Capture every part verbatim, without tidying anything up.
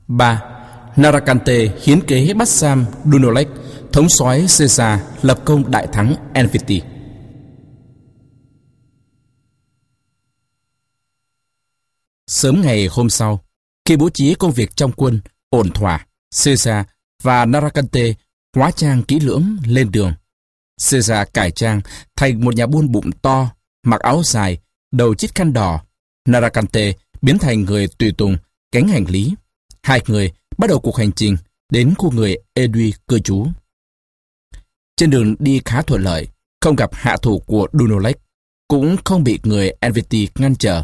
ba. Naracante hiến kế bắt giam Dunolech, thống soái Caesar lập công đại thắng Enviti. Sớm ngày hôm sau, khi bố trí công việc trong quân ổn thỏa, Caesar và Naracante hóa trang kỹ lưỡng lên đường. Caesar cải trang thành một nhà buôn bụng to, mặc áo dài, đầu chít khăn đỏ. Naracante biến thành người tùy tùng, gánh hành lý. Hai người bắt đầu cuộc hành trình đến khu người Edui cư trú. Trên đường đi khá thuận lợi, không gặp hạ thủ của Dunolech, cũng không bị người Enviti ngăn trở.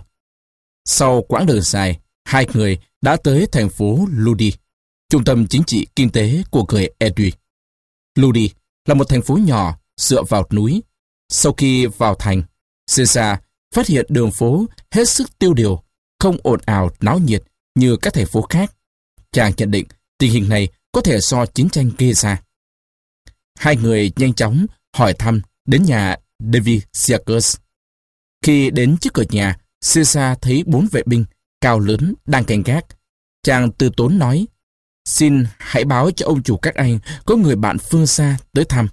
Sau quãng đường dài, hai người đã tới thành phố Ludi, trung tâm chính trị kinh tế của người Edui. Ludi là một thành phố nhỏ dựa vào núi. Sau khi vào thành, Caesar phát hiện đường phố hết sức tiêu điều, không ồn ào náo nhiệt như các thành phố khác. Chàng nhận định tình hình này có thể do chiến tranh gây ra. Hai người nhanh chóng hỏi thăm đến nhà David Siacus. Khi đến trước cửa nhà, Caesar thấy bốn vệ binh cao lớn đang canh gác. Chàng từ tốn nói: "Xin hãy báo cho ông chủ các anh có người bạn phương xa tới thăm."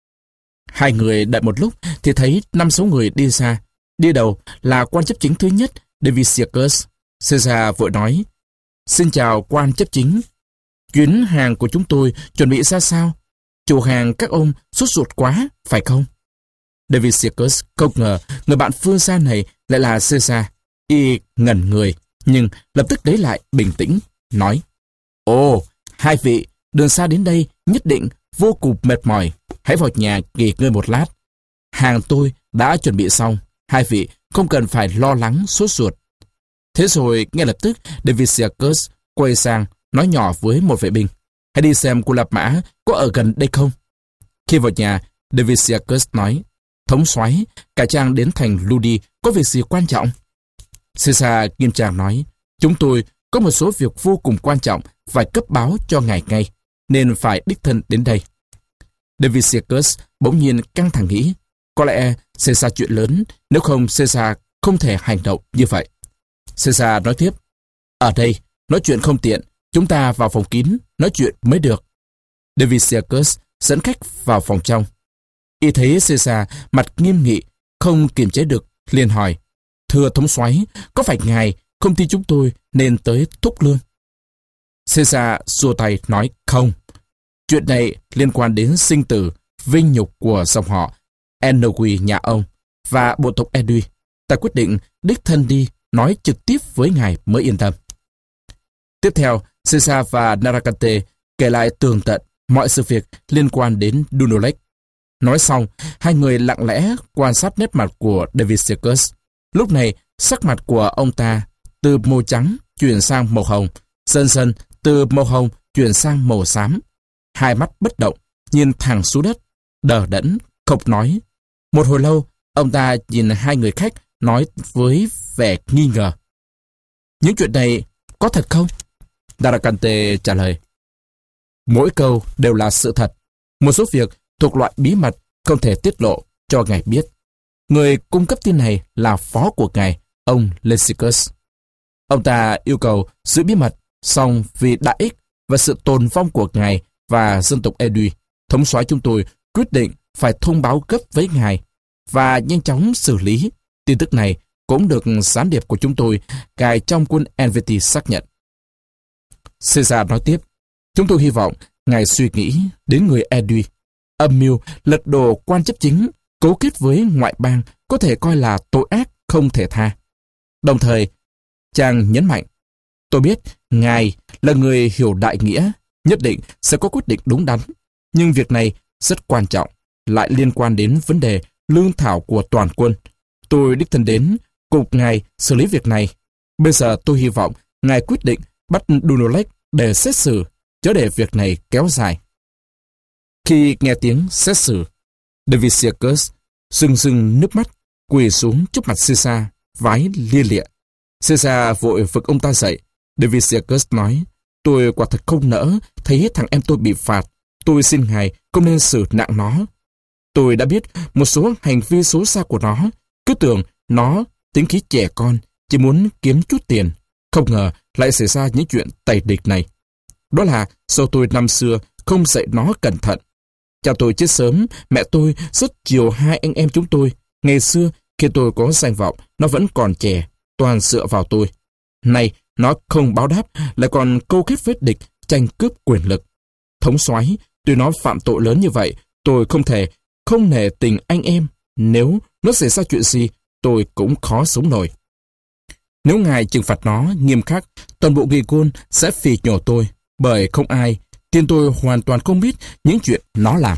Hai người đợi một lúc thì thấy năm sáu người đi ra. Đi đầu là quan chấp chính thứ nhất, David Siacus. Caesar vội nói: "Xin chào quan chấp chính. Chuyến hàng của chúng tôi chuẩn bị ra sao? Chủ hàng các ông sốt ruột quá, phải không?" David Siacus không ngờ người bạn phương xa này lại là Caesar. Y ngẩn người, nhưng lập tức lấy lại bình tĩnh, nói: "Ồ, hai vị, đường xa đến đây nhất định vô cùng mệt mỏi. Hãy vào nhà nghỉ ngơi một lát. Hàng tôi đã chuẩn bị xong, hai vị không cần phải lo lắng sốt ruột." Thế rồi ngay lập tức David Siacus quay sang nói nhỏ với một vệ binh: "Hãy đi xem cô Lạp Mã có ở gần đây không?" Khi vào nhà, David Siacus nói: "Thống soái, cải trang đến thành Ludi có việc gì quan trọng?" Caesar nghiêm trang nói: "Chúng tôi có một số việc vô cùng quan trọng phải cấp báo cho ngài ngay, nên phải đích thân đến đây." David Siacus bỗng nhiên căng thẳng nghĩ, có lẽ xảy ra chuyện lớn, nếu không Caesar không thể hành động như vậy. Caesar nói tiếp: "Ở đây, nói chuyện không tiện, chúng ta vào phòng kín, nói chuyện mới được." David Siacus dẫn khách vào phòng trong. Y thấy Caesar mặt nghiêm nghị, không kiềm chế được, liền hỏi: "Thưa thống soái, có phải ngài không tin chúng tôi nên tới thúc lương?" Caesar xua tay nói: "Không. Chuyện này liên quan đến sinh tử, vinh nhục của dòng họ Enoui nhà ông và bộ tộc Edui. Ta quyết định đích thân đi nói trực tiếp với ngài mới yên tâm." Tiếp theo, Caesar và Naracante kể lại tường tận mọi sự việc liên quan đến Dunolech. Nói xong, hai người lặng lẽ quan sát nét mặt của David Siacus. Lúc này, sắc mặt của ông ta từ màu trắng chuyển sang màu hồng, dần dần từ màu hồng chuyển sang màu xám. Hai mắt bất động, nhìn thẳng xuống đất, đờ đẫn, không nói. Một hồi lâu, ông ta nhìn hai người khách nói với vẻ nghi ngờ: "Những chuyện này có thật không?" Naracante trả lời: "Mỗi câu đều là sự thật. Một số việc thuộc loại bí mật không thể tiết lộ cho ngài biết. Người cung cấp tin này là phó của ngài, ông Lessicus. Ông ta yêu cầu giữ bí mật, song vì đại ích và sự tồn vong của ngài và dân tộc Edui, thống soái chúng tôi quyết định phải thông báo gấp với ngài và nhanh chóng xử lý. Tin tức này cũng được gián điệp của chúng tôi cài trong quân Enviti xác nhận." Caesar nói tiếp: "Chúng tôi hy vọng ngài suy nghĩ đến người Edui. Âm mưu lật đổ quan chấp chính, cấu kết với ngoại bang có thể coi là tội ác không thể tha." Đồng thời, chàng nhấn mạnh: "Tôi biết ngài là người hiểu đại nghĩa, nhất định sẽ có quyết định đúng đắn. Nhưng việc này rất quan trọng, lại liên quan đến vấn đề lương thảo của toàn quân. Tôi đích thân đến cùng ngài xử lý việc này. Bây giờ tôi hy vọng ngài quyết định bắt Dunolech để xét xử, chớ để việc này kéo dài." Khi nghe tiếng xét xử, David Siacus rưng rưng nước mắt, quỳ xuống trước mặt Caesar, vái lia lịa. Caesar vội vực ông ta dậy. David Siacus nói: "Tôi quả thật không nỡ thấy thằng em tôi bị phạt. Tôi xin ngài không nên xử nặng nó. Tôi đã biết một số hành vi xấu xa của nó, cứ tưởng nó tính khí trẻ con, chỉ muốn kiếm chút tiền. Không ngờ lại xảy ra những chuyện tày địch này. Đó là do tôi năm xưa không dạy nó cẩn thận. Cha tôi chết sớm, mẹ tôi rất chiều hai anh em chúng tôi. Ngày xưa, khi tôi có danh vọng, nó vẫn còn trẻ, toàn dựa vào tôi. Nay, nó không báo đáp, lại còn câu kết với địch, tranh cướp quyền lực. Thống soái, tuy nó phạm tội lớn như vậy, tôi không thể không nể tình anh em. Nếu nó xảy ra chuyện gì, tôi cũng khó sống nổi. Nếu ngài trừng phạt nó nghiêm khắc, toàn bộ nghị côn sẽ phỉ nhổ tôi, bởi không ai, tiên tôi hoàn toàn không biết những chuyện nó làm.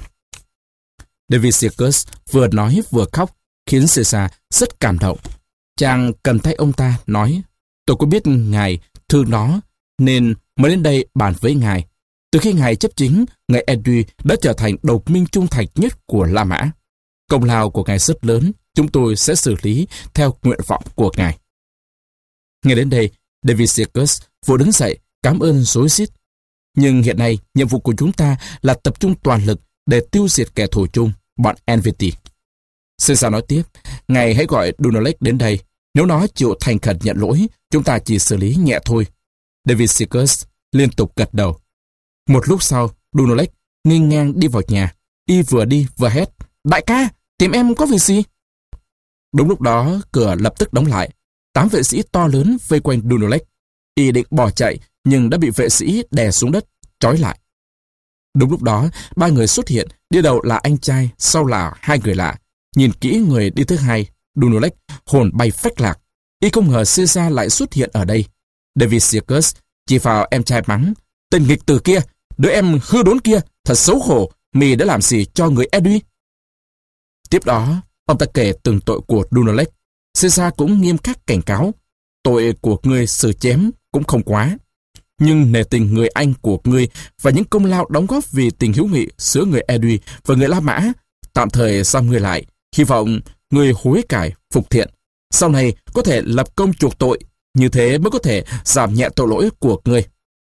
David Sickles vừa nói vừa khóc, khiến Caesar rất cảm động. Chàng cầm tay ông ta, nói, tôi có biết ngài thương nó, nên mới đến đây bàn với ngài. Từ khi ngài chấp chính, ngài Edwy đã trở thành đồng minh trung thành nhất của La Mã. Công lao của ngài rất lớn, chúng tôi sẽ xử lý theo nguyện vọng của ngài. Nghe đến đây, David Sickles vừa đứng dậy, cảm ơn rối rít. Nhưng hiện nay, nhiệm vụ của chúng ta là tập trung toàn lực để tiêu diệt kẻ thù chung, bọn Helvetii. Caesar nói tiếp, ngài hãy gọi Dunelec đến đây. Nếu nó chịu thành khẩn nhận lỗi, chúng ta chỉ xử lý nhẹ thôi. David Sickles liên tục gật đầu. Một lúc sau, Dunelec nghênh ngang đi vào nhà. Y vừa đi vừa hét, đại ca, tìm em có việc gì? Đúng lúc đó, cửa lập tức đóng lại. Tám vệ sĩ to lớn vây quanh Dunelec. Y định bỏ chạy, nhưng đã bị vệ sĩ đè xuống đất, trói lại. Đúng lúc đó, ba người xuất hiện, đi đầu là anh trai, sau là hai người lạ. Nhìn kỹ người đi thứ hai, Dunelec hồn bay phách lạc. Y không ngờ Caesar lại xuất hiện ở đây. David Sickles chỉ vào em trai mắng, tên nghịch tử kia, đứa em hư đốn kia, thật xấu hổ, mì đã làm gì cho người Edwy? Tiếp đó, ông ta kể từng tội của Dunelec. Caesar cũng nghiêm khắc cảnh cáo, tội của ngươi xử chém cũng không quá. Nhưng nể tình người anh của ngươi và những công lao đóng góp vì tình hữu nghị giữa người Edwy và người La Mã, tạm thời giam ngươi lại, hy vọng ngươi hối cải, phục thiện. Sau này có thể lập công chuộc tội, như thế mới có thể giảm nhẹ tội lỗi của ngươi.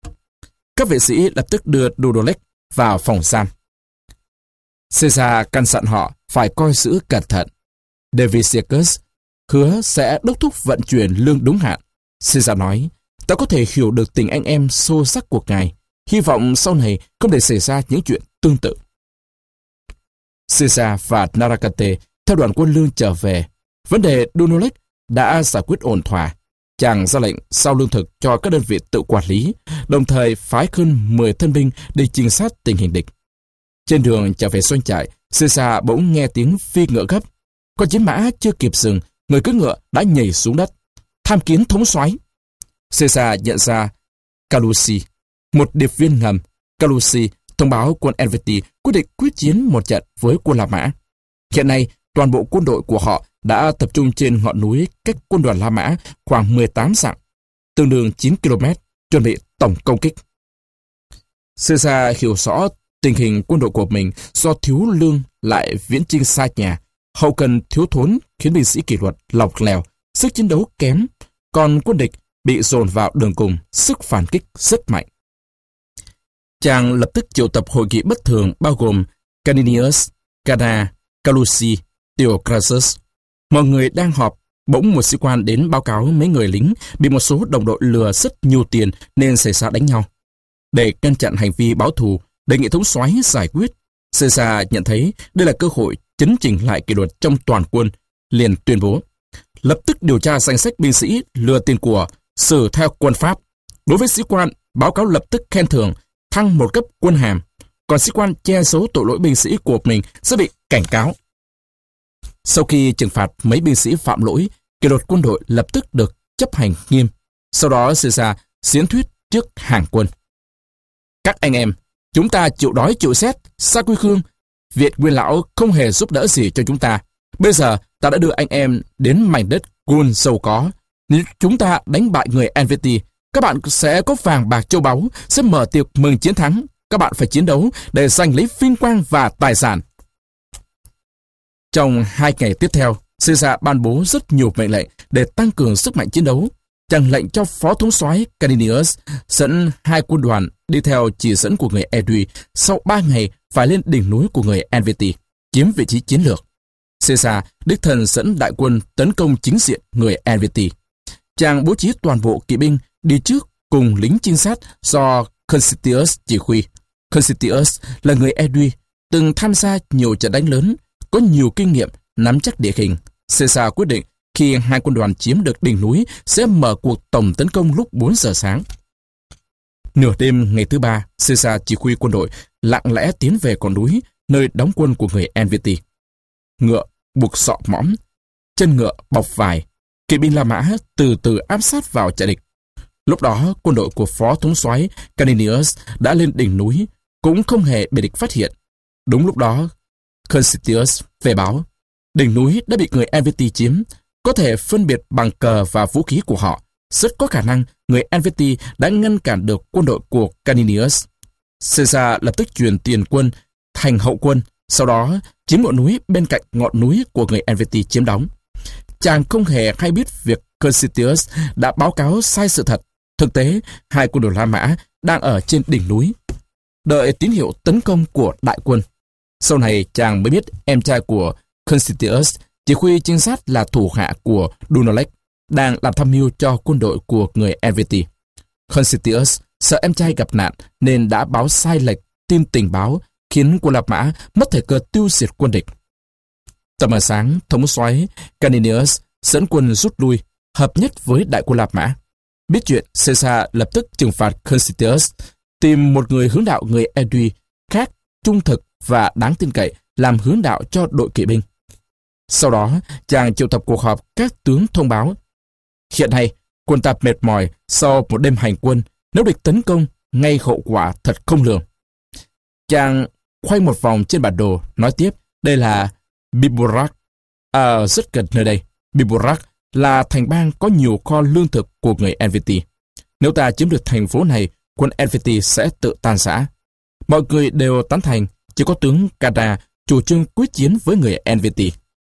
Các vệ sĩ lập tức đưa Dunelec vào phòng giam. Caesar căn dặn họ phải coi giữ cẩn thận. David Sickles hứa sẽ đốc thúc vận chuyển lương đúng hạn. Caesar nói, ta có thể hiểu được tình anh em sâu sắc của ngài, hy vọng sau này không để xảy ra những chuyện tương tự. Caesar và Narracante theo đoàn quân lương trở về. Vấn đề Dunelec đã giải quyết ổn thỏa. Chàng ra lệnh giao lương thực cho các đơn vị tự quản lý, đồng thời phái hơn mười thân binh đi trinh sát tình hình địch. Trên đường trở về doanh trại, Caesar bỗng nghe tiếng phi ngựa gấp. Con chiến mã chưa kịp dừng, người cưỡi ngựa đã nhảy xuống đất. Tham kiến thống soái. Caesar nhận ra Calusi, một điệp viên ngầm. Calusi thông báo quân Helvetii quyết định quyết chiến một trận với quân La Mã. Hiện nay, toàn bộ quân đội của họ đã tập trung trên ngọn núi cách quân đoàn La Mã khoảng mười tám dặm, tương đương chín ki lô mét, chuẩn bị tổng công kích. Caesar hiểu rõ tình hình quân đội của mình do thiếu lương lại viễn chinh xa nhà, hậu cần thiếu thốn khiến binh sĩ kỷ luật lỏng lẻo, sức chiến đấu kém, còn quân địch bị dồn vào đường cùng, sức phản kích rất mạnh. Chàng lập tức triệu tập hội nghị bất thường bao gồm Caninius, Cana, Calusi, Theocrasus. Mọi người đang họp, bỗng một sĩ quan đến báo cáo mấy người lính bị một số đồng đội lừa rất nhiều tiền nên xảy ra đánh nhau. Để ngăn chặn hành vi báo thù, đề nghị thống soái giải quyết. Caesar nhận thấy đây là cơ hội chấn chỉnh lại kỷ luật trong toàn quân, liền tuyên bố lập tức điều tra danh sách binh sĩ lừa tiền của, xử theo quân pháp. Đối với sĩ quan, báo cáo lập tức khen thưởng, thăng một cấp quân hàm, còn sĩ quan che giấu tội lỗi binh sĩ của mình sẽ bị cảnh cáo. Sau khi trừng phạt mấy binh sĩ phạm lỗi, kỷ luật quân đội lập tức được chấp hành nghiêm. Sau đó Caesar diễn thuyết trước hàng quân. Các anh em, chúng ta chịu đói chịu rét, xa quê hương. Việt Nguyên Lão không hề giúp đỡ gì cho chúng ta. Bây giờ ta đã đưa anh em đến mảnh đất Gaul giàu có. Nếu chúng ta đánh bại người Helvetii, các bạn sẽ có vàng bạc châu báu, sẽ mở tiệc mừng chiến thắng. Các bạn phải chiến đấu để giành lấy vinh quang và tài sản. Trong hai ngày tiếp theo, Caesar ban bố rất nhiều mệnh lệnh để tăng cường sức mạnh chiến đấu. Chàng lệnh cho phó thống soái Caninius dẫn hai quân đoàn đi theo chỉ dẫn của người Edwy, sau ba ngày phải lên đỉnh núi của người Helvetii, chiếm vị trí chiến lược. Caesar đích thân dẫn đại quân tấn công chính diện người Helvetii. Chàng bố trí toàn bộ kỵ binh đi trước cùng lính trinh sát do Constantius chỉ huy. Constantius là người Edu, từng tham gia nhiều trận đánh lớn, có nhiều kinh nghiệm, nắm chắc địa hình. Caesar quyết định khi hai quân đoàn chiếm được đỉnh núi sẽ mở cuộc tổng tấn công lúc bốn giờ sáng. Nửa đêm ngày thứ ba, Caesar chỉ huy quân đội lặng lẽ tiến về con núi, nơi đóng quân của người Helvetii. Ngựa buộc sọ mõm, chân ngựa bọc vải, kỵ binh La Mã từ từ áp sát vào trận địch. Lúc đó, quân đội của phó thống soái Caninius đã lên đỉnh núi, cũng không hề bị địch phát hiện. Đúng lúc đó, Constantius về báo, đỉnh núi đã bị người Helvetii chiếm, có thể phân biệt bằng cờ và vũ khí của họ. Rất có khả năng người Helvetii đã ngăn cản được quân đội của Caninius. Caesar lập tức chuyển tiền quân thành hậu quân, sau đó chiếm ngọn núi bên cạnh ngọn núi của người Helvetii chiếm đóng. Chàng không hề hay biết việc Constantius đã báo cáo sai sự thật. Thực tế, hai quân đội La Mã đang ở trên đỉnh núi, đợi tín hiệu tấn công của đại quân. Sau này chàng mới biết em trai của Constantius, chỉ huy trinh sát là thủ hạ của Dunolech, đang làm tham mưu cho quân đội của người Helvetii. Constantius sợ em trai gặp nạn nên đã báo sai lệch tin tình báo, khiến quân La Mã mất thời cơ tiêu diệt quân địch. Tầm mờ sáng, thống soái Caninius dẫn quân rút lui, hợp nhất với đại quân La Mã. Biết chuyện, Caesar lập tức trừng phạt Constantius, tìm một người hướng đạo người Edu khác trung thực và đáng tin cậy làm hướng đạo cho đội kỵ binh. Sau đó, chàng triệu tập cuộc họp các tướng thông báo: hiện nay, quân ta mệt mỏi sau một đêm hành quân, nếu địch tấn công, ngay hậu quả thật không lường. Chàng khoay một vòng trên bản đồ, nói tiếp, đây là Biburak, ở rất gần nơi đây. Biburak là thành bang có nhiều kho lương thực của người Helvetii. Nếu ta chiếm được thành phố này, quân Helvetii sẽ tự tan rã. Mọi người đều tán thành, chỉ có tướng Cada chủ trương quyết chiến với người Helvetii.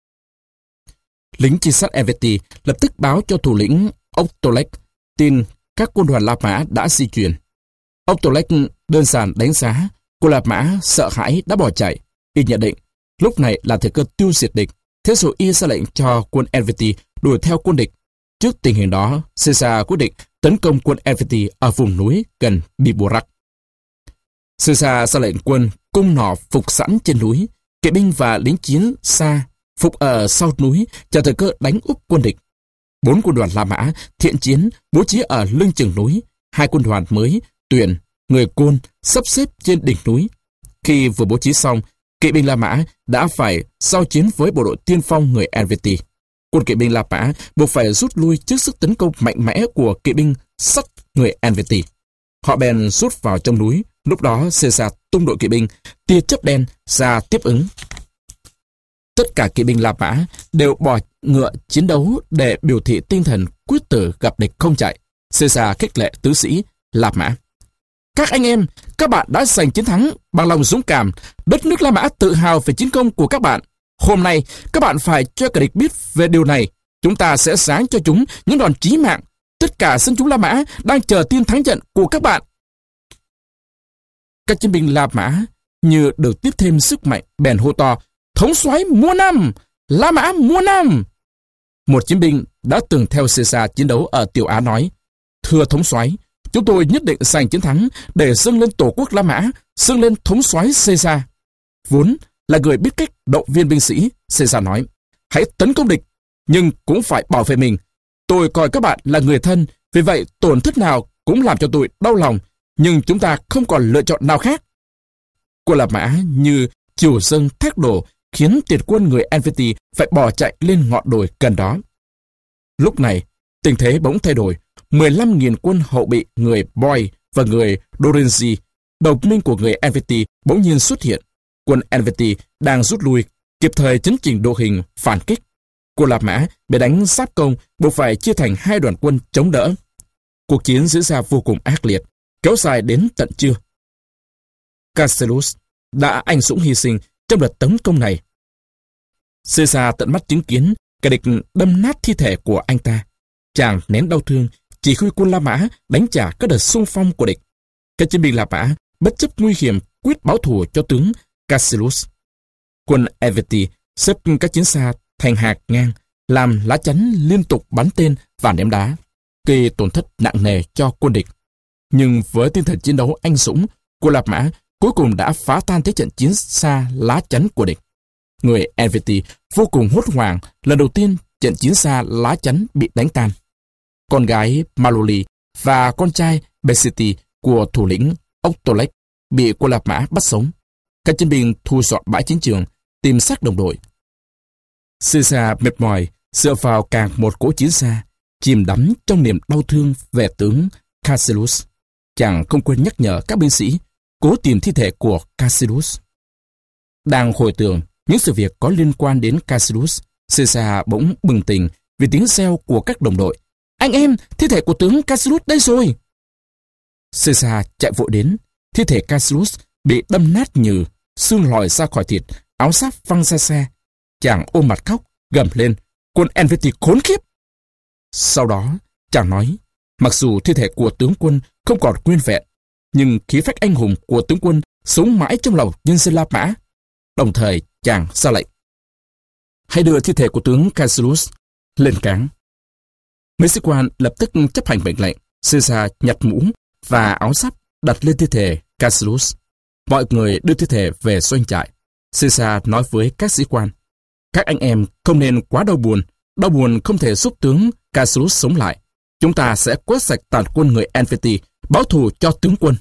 Lính trinh sát Helvetii lập tức báo cho thủ lĩnh Optolek tin các quân đoàn La Mã đã di chuyển. Optolek đơn giản đánh giá quân La Mã sợ hãi đã bỏ chạy. Y nhận định lúc này là thời cơ tiêu diệt địch. Thế rồi y ra lệnh cho quân Helvetii đuổi theo quân địch. Trước tình hình đó, Caesar quyết định tấn công quân Helvetii ở vùng núi gần Biburak. Caesar ra lệnh quân cung nỏ phục sẵn trên núi, kỵ binh và lính chiến xa phục ở sau núi chờ thời cơ đánh úp quân địch. Bốn quân đoàn La Mã thiện chiến bố trí ở lưng chừng núi, hai quân đoàn mới Tuyển, người Côn sắp xếp trên đỉnh núi. Khi vừa bố trí xong, kỵ binh La Mã đã phải giao chiến với bộ đội tiên phong người Helvetii. Quân kỵ binh La Mã buộc phải rút lui trước sức tấn công mạnh mẽ của kỵ binh sắt người Helvetii. Họ bèn rút vào trong núi. Lúc đó Caesar tung đội kỵ binh tia chớp đen ra tiếp ứng. Tất cả kỵ binh La Mã đều bỏ ngựa chiến đấu để biểu thị tinh thần quyết tử gặp địch không chạy. Caesar khích lệ tứ sĩ La Mã: các anh em, các bạn đã giành chiến thắng bằng lòng dũng cảm. Đất nước La Mã tự hào về chiến công của các bạn. Hôm nay, các bạn phải cho kẻ địch biết về điều này. Chúng ta sẽ giáng cho chúng những đòn chí mạng. Tất cả dân chúng La Mã đang chờ tin thắng trận của các bạn. Các chiến binh La Mã như được tiếp thêm sức mạnh, bèn hô to: thống soái muôn năm, La Mã muôn năm. Một chiến binh đã từng theo Caesar chiến đấu ở Tiểu Á nói: thưa thống soái, chúng tôi nhất định giành chiến thắng để dâng lên tổ quốc La Mã, dâng lên thống soái Caesar. Vốn là người biết cách động viên binh sĩ, Caesar nói: hãy tấn công địch, nhưng cũng phải bảo vệ mình. Tôi coi các bạn là người thân, vì vậy tổn thất nào cũng làm cho tôi đau lòng, nhưng chúng ta không còn lựa chọn nào khác. Quân La Mã như chiều dâng thác đổ, khiến tiền quân người Helvetii phải bỏ chạy lên ngọn đồi gần đó. Lúc này, tình thế bỗng thay đổi. mười lăm nghìn quân hậu bị người Boy và người Dorenzi, đồng minh của người Helvetii, bỗng nhiên xuất hiện. Quân Helvetii đang rút lui, kịp thời chấn chỉnh đội hình phản kích. Quân La Mã bị đánh giáp công, buộc phải chia thành hai đoàn quân chống đỡ. Cuộc chiến diễn ra vô cùng ác liệt, kéo dài đến tận trưa. Castellus đã anh dũng hy sinh trong đợt tấn công này. Caesar tận mắt chứng kiến kẻ địch đâm nát thi thể của anh ta. Chàng nén đau thương, chỉ huy quân La Mã đánh trả các đợt xung phong của địch. Các chiến binh La Mã bất chấp nguy hiểm quyết báo thù cho tướng Castellus. Quân Helvetii xếp các chiến xa thành hạt ngang, làm lá chắn liên tục bắn tên và ném đá, gây tổn thất nặng nề cho quân địch. Nhưng với tinh thần chiến đấu anh dũng, quân La Mã cuối cùng đã phá tan thế trận chiến xa lá chắn của địch. Người Helvetii vô cùng hốt hoảng, lần đầu tiên trận chiến xa lá chắn bị đánh tan. Con gái Maloli và con trai Besiti của thủ lĩnh Octolek bị quân La Mã bắt sống. Các chiến binh thu dọn bãi chiến trường, tìm xác đồng đội. Caesar mệt mỏi, dựa vào càng một cỗ chiến xa, chìm đắm trong niềm đau thương về tướng Cassius. Chàng không quên nhắc nhở các binh sĩ cố tìm thi thể của Cassius. Đang hồi tưởng những sự việc có liên quan đến Cassius, Caesar bỗng bừng tỉnh vì tiếng reo của các đồng đội. Anh em, thi thể của tướng Cassius đây rồi! Caesar chạy vội đến. Thi thể Cassius bị đâm nát nhừ, xương lòi ra khỏi thịt, áo giáp văng ra xe. Chàng ôm mặt khóc, gầm lên, quân Helvetii khốn kiếp! Sau đó, chàng nói, mặc dù thi thể của tướng quân không còn nguyên vẹn, nhưng khí phách anh hùng của tướng quân sống mãi trong lòng nhân dân La Mã. Đồng thời, chàng ra lệnh, hãy đưa thi thể của tướng Cassius lên cáng. Mấy sĩ quan lập tức chấp hành mệnh lệnh. Caesar nhặt mũ và áo giáp đặt lên thi thể Cassius. Mọi người đưa thi thể về doanh trại. Caesar nói với các sĩ quan, các anh em không nên quá đau buồn. Đau buồn không thể giúp tướng Cassius sống lại. Chúng ta sẽ quét sạch tàn quân người Helvetii, báo thù cho tướng quân.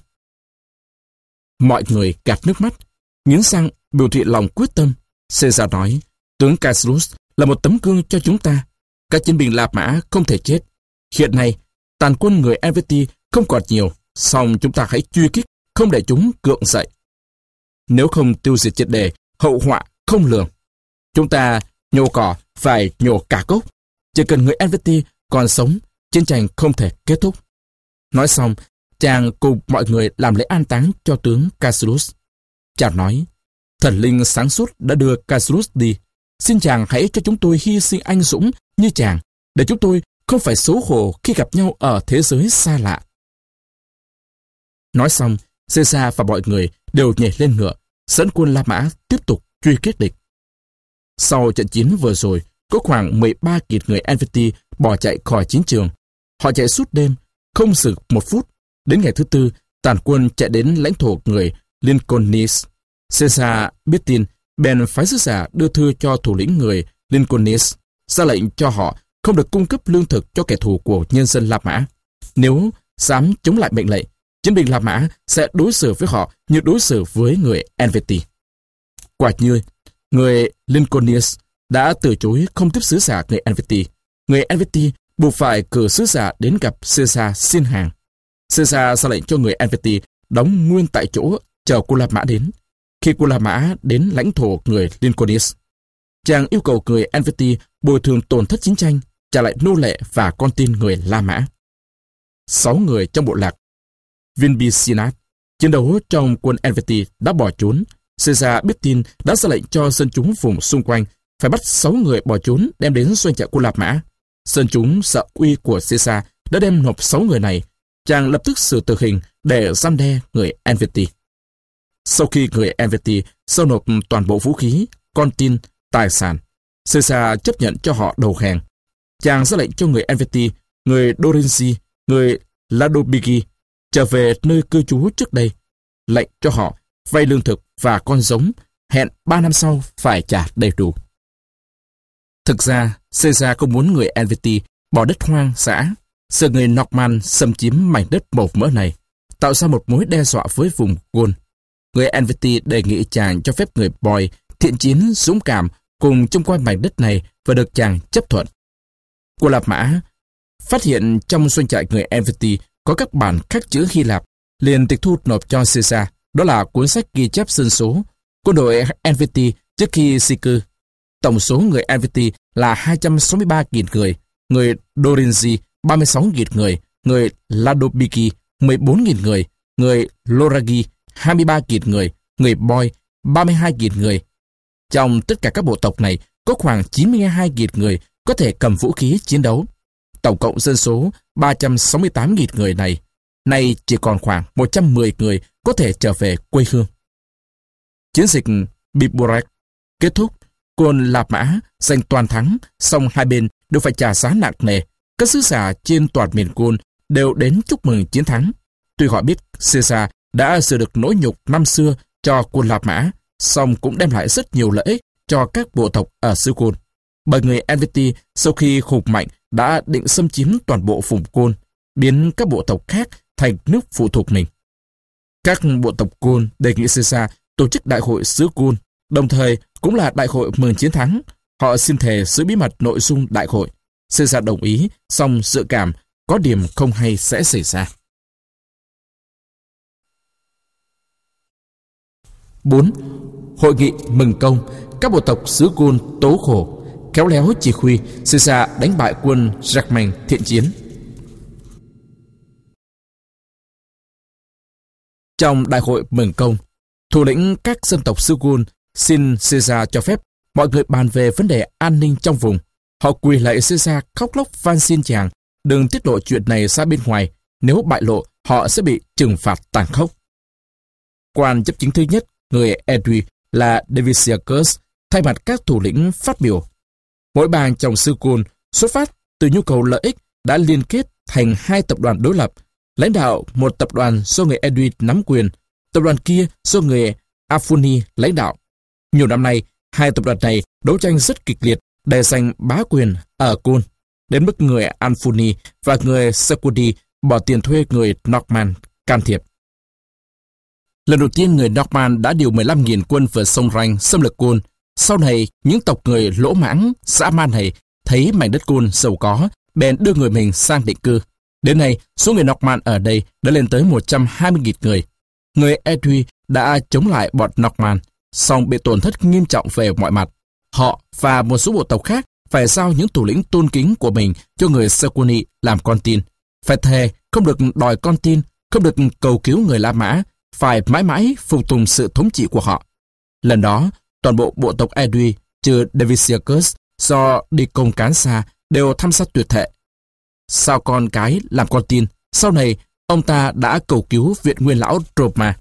Mọi người gạt nước mắt, nghiến răng biểu thị lòng quyết tâm. Caesar nói, tướng Cassius là một tấm gương cho chúng ta. Các chiến binh La Mã không thể chết. Hiện nay, tàn quân người Helvetii không còn nhiều, song chúng ta hãy truy kích, không để chúng gượng dậy. Nếu không tiêu diệt triệt để, hậu họa không lường. Chúng ta nhổ cỏ phải nhổ cả gốc. Chỉ cần người Helvetii còn sống, chiến tranh không thể kết thúc. Nói xong, chàng cùng mọi người làm lễ an táng cho tướng Cassius. Chàng nói, thần linh sáng suốt đã đưa Cassius đi. Xin chàng hãy cho chúng tôi hy sinh anh dũng như chàng, để chúng tôi không phải xấu hổ khi gặp nhau ở thế giới xa lạ. Nói xong, Caesar và mọi người đều nhảy lên ngựa, dẫn quân La Mã tiếp tục truy kích địch. Sau trận chiến vừa rồi, có khoảng mười ba nghìn người Helvetii bỏ chạy khỏi chiến trường. Họ chạy suốt đêm, không dừng một phút. Đến ngày thứ tư, tàn quân chạy đến lãnh thổ người Lincolnis. Caesar biết tin, bèn phái sứ giả đưa thư cho thủ lĩnh người Lincolnis, ra lệnh cho họ không được cung cấp lương thực cho kẻ thù của nhân dân La Mã. Nếu dám chống lại mệnh lệnh, chiến binh La Mã sẽ đối xử với họ như đối xử với người Helvetii. Quả nhiên, người Lincolnis đã từ chối không tiếp sứ giả người Helvetii. Người Helvetii buộc phải cử sứ giả đến gặp Caesar xin hàng. Caesar ra lệnh cho người Helvetii đóng nguyên tại chỗ chờ quân La Mã đến. Khi quân La Mã đến lãnh thổ người Lincolnis, chàng yêu cầu người Helvetii bồi thường tổn thất chiến tranh, trả lại nô lệ và con tin người La Mã. Sáu người trong bộ lạc Vinbicinat chiến đấu trong quân Helvetii đã bỏ trốn. Caesar biết tin đã ra lệnh cho dân chúng vùng xung quanh phải bắt sáu người bỏ trốn đem đến doanh trại quân La Mã. Dân chúng sợ uy của Caesar đã đem nộp sáu người này. Chàng lập tức xử tử hình để răn đe người Helvetii. Sau khi người Helvetii giao nộp toàn bộ vũ khí, con tin, tài sản, Caesar chấp nhận cho họ đầu hàng. Chàng ra lệnh cho người Helvetii, người Dorinzi, người Ladobigi trở về nơi cư trú trước đây, lệnh cho họ vay lương thực và con giống, hẹn ba năm sau phải trả đầy đủ. Thực ra, Caesar không muốn người Helvetii bỏ đất hoang dã, sợ người Norman xâm chiếm mảnh đất màu mỡ này, tạo ra một mối đe dọa với vùng Gaul. Người Helvetii đề nghị chàng cho phép người Boy thiện chiến, dũng cảm cùng trông coi mảnh đất này và được chàng chấp thuận. Quân La Mã phát hiện trong doanh trại người Helvetii có các bản khắc chữ Hy Lạp, liền tịch thu nộp cho Caesar. Đó là cuốn sách ghi chép dân số quân đội Helvetii trước khi di cư. Tổng số người Helvetii là hai trăm sáu mươi ba nghìn người, người Dorinzi ba mươi sáu nghìn người, người Ladobigi mười bốn nghìn người, người Loragi hai mươi ba nghìn người, người Boy ba mươi hai nghìn người. Trong tất cả các bộ tộc này có khoảng chín mươi hai nghìn người có thể cầm vũ khí chiến đấu. Tổng cộng dân số ba trăm sáu mươi tám nghìn người này, nay chỉ còn khoảng một trăm mười người có thể trở về quê hương. Chiến dịch Biburek kết thúc, quân La Mã giành toàn thắng, song hai bên đều phải trả giá nặng nề. Các sứ giả trên toàn miền Gaul đều đến chúc mừng chiến thắng. Tuy họ biết Caesar đã sửa được nỗi nhục năm xưa cho quân La Mã, song cũng đem lại rất nhiều lợi ích cho các bộ tộc ở xứ Gaul. Bởi người Helvetii sau khi hùng mạnh đã định xâm chiếm toàn bộ vùng Gaul, biến các bộ tộc khác thành nước phụ thuộc mình. Các bộ tộc Gaul đề nghị Caesar tổ chức đại hội xứ Gaul, đồng thời cũng là đại hội mừng chiến thắng. Họ xin thề giữ bí mật nội dung đại hội. Caesar đồng ý, song dự cảm có điểm không hay sẽ xảy ra. bốn. Hội nghị mừng công. Các bộ tộc xứ Gaul tố khổ. Khéo léo chỉ huy, Caesar đánh bại quân Germain thiện chiến. Trong đại hội mừng công, thủ lĩnh các dân tộc xứ Gaul xin Caesar cho phép mọi người bàn về vấn đề an ninh trong vùng. Họ quỳ lạy Caesar khóc lóc van xin chàng đừng tiết lộ chuyện này ra bên ngoài, nếu bại lộ họ sẽ bị trừng phạt tàn khốc. Quan chấp chính thứ nhất, người Edwy là Diviciacus, thay mặt các thủ lĩnh phát biểu. Mỗi bang trong xứ Gaul xuất phát từ nhu cầu lợi ích đã liên kết thành hai tập đoàn đối lập, lãnh đạo một tập đoàn do người Edwy nắm quyền, tập đoàn kia do người Afuni lãnh đạo. Nhiều năm nay, hai tập đoàn này đấu tranh rất kịch liệt để giành bá quyền ở Gaul, đến mức người Afuni và người Secudi bỏ tiền thuê người Norman can thiệp. Lần đầu tiên người Norman đã điều mười lăm nghìn quân vượt sông Ranh xâm lược Gaul. Sau này, những tộc người lỗ mãng, dã man này thấy mảnh đất Gaul giàu có, bèn đưa người mình sang định cư. Đến nay, số người Norman ở đây đã lên tới một trăm hai mươi nghìn người. Người Edwy đã chống lại bọn Norman, song bị tổn thất nghiêm trọng về mọi mặt. Họ và một số bộ tộc khác phải giao những thủ lĩnh tôn kính của mình cho người Secuni làm con tin. Phải thề không được đòi con tin, không được cầu cứu người La Mã, phải mãi mãi phục tùng sự thống trị của họ. Lần đó, toàn bộ bộ tộc Edwy trừ Diviciacus do đi công cán xa đều tham gia tuyệt thệ. Sao con cái làm con tin, sau này ông ta đã cầu cứu viện nguyên lão Roma.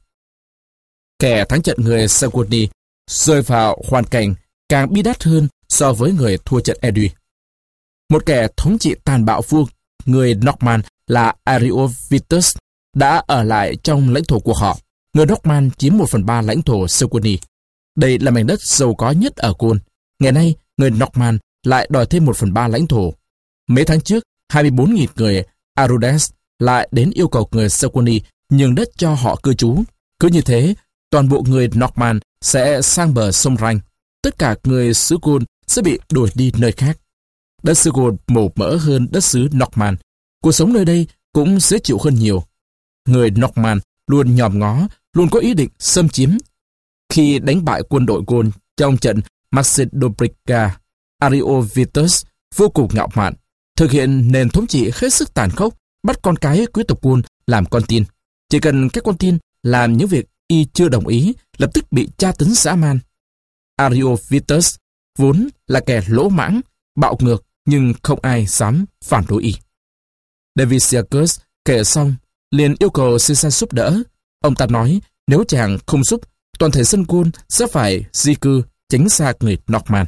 Kẻ thắng trận người Secuni rơi vào hoàn cảnh càng bi đát hơn so với người thua trận Edwy. Một kẻ thống trị tàn bạo vua người Norman là Ariovistus đã ở lại trong lãnh thổ của họ. Người Norman chiếm một phần ba lãnh thổ Secuni. Đây là mảnh đất giàu có nhất ở Gaul. Ngày nay, người Norman lại đòi thêm một phần ba lãnh thổ. Mấy tháng trước, hai mươi bốn nghìn người Arudes lại đến yêu cầu người Secuni nhường đất cho họ cư trú. Cứ như thế, toàn bộ người Norman sẽ sang bờ sông Ranh. Tất cả người xứ Gaul sẽ bị đuổi đi nơi khác. Đất xứ Gaul màu mỡ hơn đất xứ Norman. Cuộc sống nơi đây cũng dễ chịu hơn nhiều. Người Norman luôn nhòm ngó, luôn có ý định xâm chiếm. Khi đánh bại quân đội Gaul trong trận Macedobrica, Ariovistus vô cùng ngạo mạn, thực hiện nền thống trị hết sức tàn khốc, bắt con cái quý tộc Gaul làm con tin. Chỉ cần các con tin làm những việc y chưa đồng ý, lập tức bị tra tấn dã man. Ariovistus vốn là kẻ lỗ mãng, bạo ngược, nhưng không ai dám phản đối y. Diviciacus kể xong, liền yêu cầu Caesar giúp đỡ. Ông ta nói nếu chàng không giúp, toàn thể dân Gaul sẽ phải di cư tránh xa người Norman.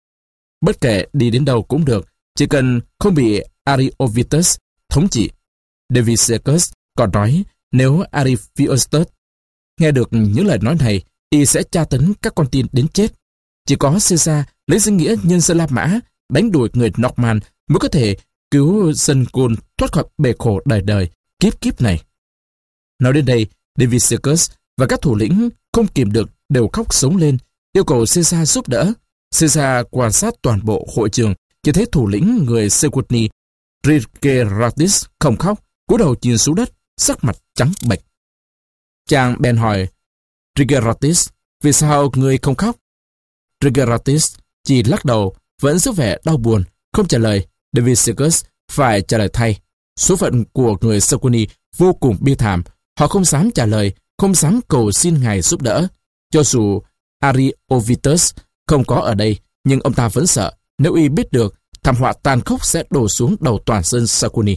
Bất kể đi đến đâu cũng được, chỉ cần không bị Ariovistus thống trị. Diviciacus còn nói nếu Ariovistus nghe được những lời nói này, y sẽ tra tấn các con tin đến chết. Chỉ có Caesar lấy danh nghĩa nhân dân La Mã đánh đuổi người Norman mới có thể cứu dân Gaul thoát khỏi bể khổ đời đời, kiếp kiếp này. Nói đến đây, Diviciacus và các thủ lĩnh không kìm được đều khóc sống lên, yêu cầu Caesar giúp đỡ. Caesar quan sát toàn bộ hội trường, chỉ thấy thủ lĩnh người Secuni Trigeratis không khóc, cúi đầu nhìn xuống đất, sắc mặt trắng bệch. Chàng bèn hỏi Trigeratis, vì sao người không khóc? Trigeratis chỉ lắc đầu, vẫn giữ vẻ đau buồn, không trả lời. Diviciacus phải trả lời thay. Số phận của người Secuni vô cùng bi thảm, họ không dám trả lời, không dám cầu xin ngài giúp đỡ. Cho dù Ariovistus không có ở đây, nhưng ông ta vẫn sợ, nếu y biết được, thảm họa tàn khốc sẽ đổ xuống đầu toàn dân Secuni.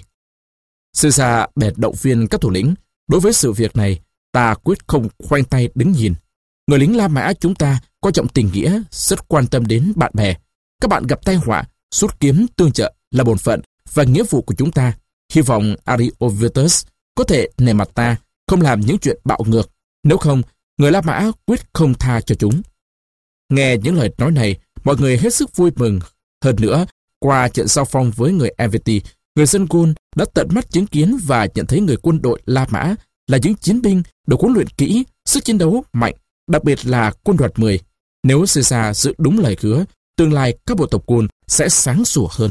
Caesar bèn động viên các thủ lĩnh, đối với sự việc này, ta quyết không khoanh tay đứng nhìn. Người lính La Mã chúng ta coi trọng tình nghĩa, rất quan tâm đến bạn bè. Các bạn gặp tai họa, rút kiếm tương trợ là bổn phận và nghĩa vụ của chúng ta. Hy vọng Ariovistus có thể nề mặt ta, không làm những chuyện bạo ngược. Nếu không, người La Mã quyết không tha cho chúng. Nghe những lời nói này, mọi người hết sức vui mừng. Hơn nữa, qua trận giao phong với người Helvetii, người dân Gaul đã tận mắt chứng kiến và nhận thấy người quân đội La Mã là những chiến binh được huấn luyện kỹ, sức chiến đấu mạnh, đặc biệt là quân đoàn mười. Nếu Caesar giữ đúng lời hứa, tương lai các bộ tộc Gaul sẽ sáng sủa hơn.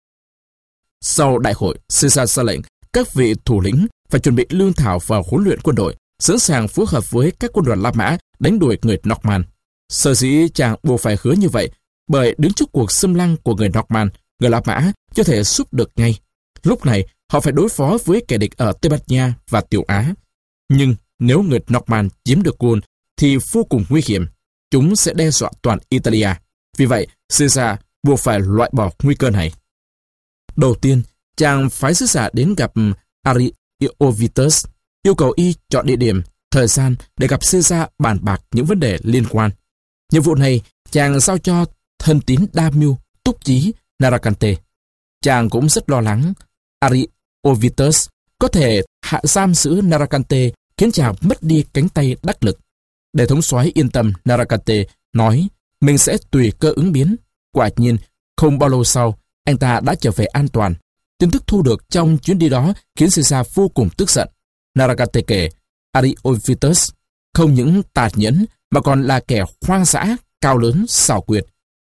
Sau đại hội, Caesar ra lệnh các vị thủ lĩnh phải chuẩn bị lương thảo và huấn luyện quân đội, sẵn sàng phối hợp với các quân đoàn La Mã đánh đuổi người Norman. Sở dĩ chàng buộc phải hứa như vậy, bởi đứng trước cuộc xâm lăng của người Norman, người La Mã chưa thể giúp được ngay. Lúc này, họ phải đối phó với kẻ địch ở Tây Ban Nha và Tiểu Á. Nhưng nếu người Norman chiếm được Gaul thì vô cùng nguy hiểm. Chúng sẽ đe dọa toàn Italia. Vì vậy, Caesar buộc phải loại bỏ nguy cơ này. Đầu tiên, chàng phái sứ giả đến gặp Ariovistus, yêu cầu y chọn địa điểm, thời gian để gặp Caesar bàn bạc những vấn đề liên quan. Nhiệm vụ này, chàng giao cho thân tín đa mưu, túc chí Narracante. Chàng cũng rất lo lắng Ariovistus có thể hạ giam giữ Narracante, khiến chàng mất đi cánh tay đắc lực. Để thống soái yên tâm, Narracante nói mình sẽ tùy cơ ứng biến. Quả nhiên, không bao lâu sau, anh ta đã trở về an toàn. Tin tức thu được trong chuyến đi đó khiến Caesar vô cùng tức giận. Narracante kể, Ariovistus không những tàn nhẫn mà còn là kẻ hoang dã, cao lớn, xảo quyệt.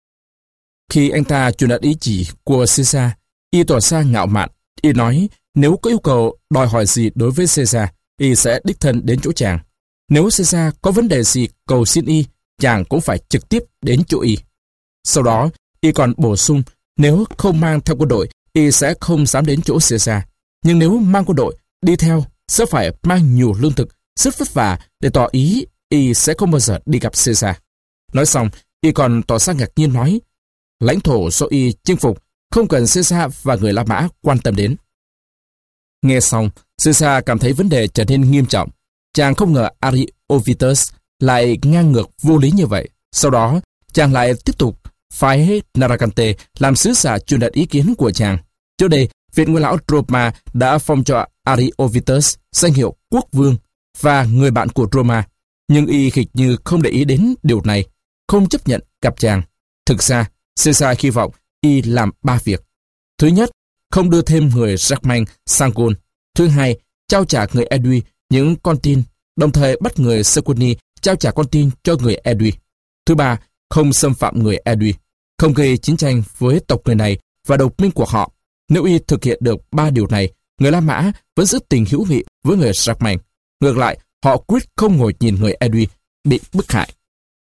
Khi anh ta truyền đạt ý chỉ của Caesar, y tỏ ra ngạo mạn. Y nói nếu có yêu cầu đòi hỏi gì đối với Caesar, y sẽ đích thân đến chỗ chàng. Nếu Caesar có vấn đề gì cầu xin y, chàng cũng phải trực tiếp đến chỗ y. Sau đó, y còn bổ sung nếu không mang theo quân đội, y sẽ không dám đến chỗ Caesar. Nhưng nếu mang quân đội, đi theo sẽ phải mang nhiều lương thực, rất vất vả để tỏ ý y sẽ không bao giờ đi gặp Caesar. Nói xong, y còn tỏ ra ngạc nhiên nói lãnh thổ do y chinh phục không cần Caesar và người La Mã quan tâm đến. Nghe xong, Caesar cảm thấy vấn đề trở nên nghiêm trọng. Chàng không ngờ Ariovistus lại ngang ngược vô lý như vậy. Sau đó, chàng lại tiếp tục phái Narracante làm sứ giả truyền đạt ý kiến của chàng. Trước đây, Viện Nguyên lão Roma đã phong cho Ariovistus danh hiệu quốc vương và người bạn của Roma, nhưng y khịch như không để ý đến điều này, không chấp nhận gặp chàng. Thực ra, Caesar hy vọng y làm ba việc. Thứ nhất, không đưa thêm người Germain sang Gaul. Thứ hai, trao trả người Edu những con tin, đồng thời bắt người Secuni trao trả con tin cho người Edu. Thứ ba, không xâm phạm người Edu, không gây chiến tranh với tộc người này và đồng minh của họ. Nếu y thực hiện được ba điều này, người La Mã vẫn giữ tình hữu nghị với người Germain. Ngược lại, họ quyết không ngồi nhìn người Edu bị bức hại.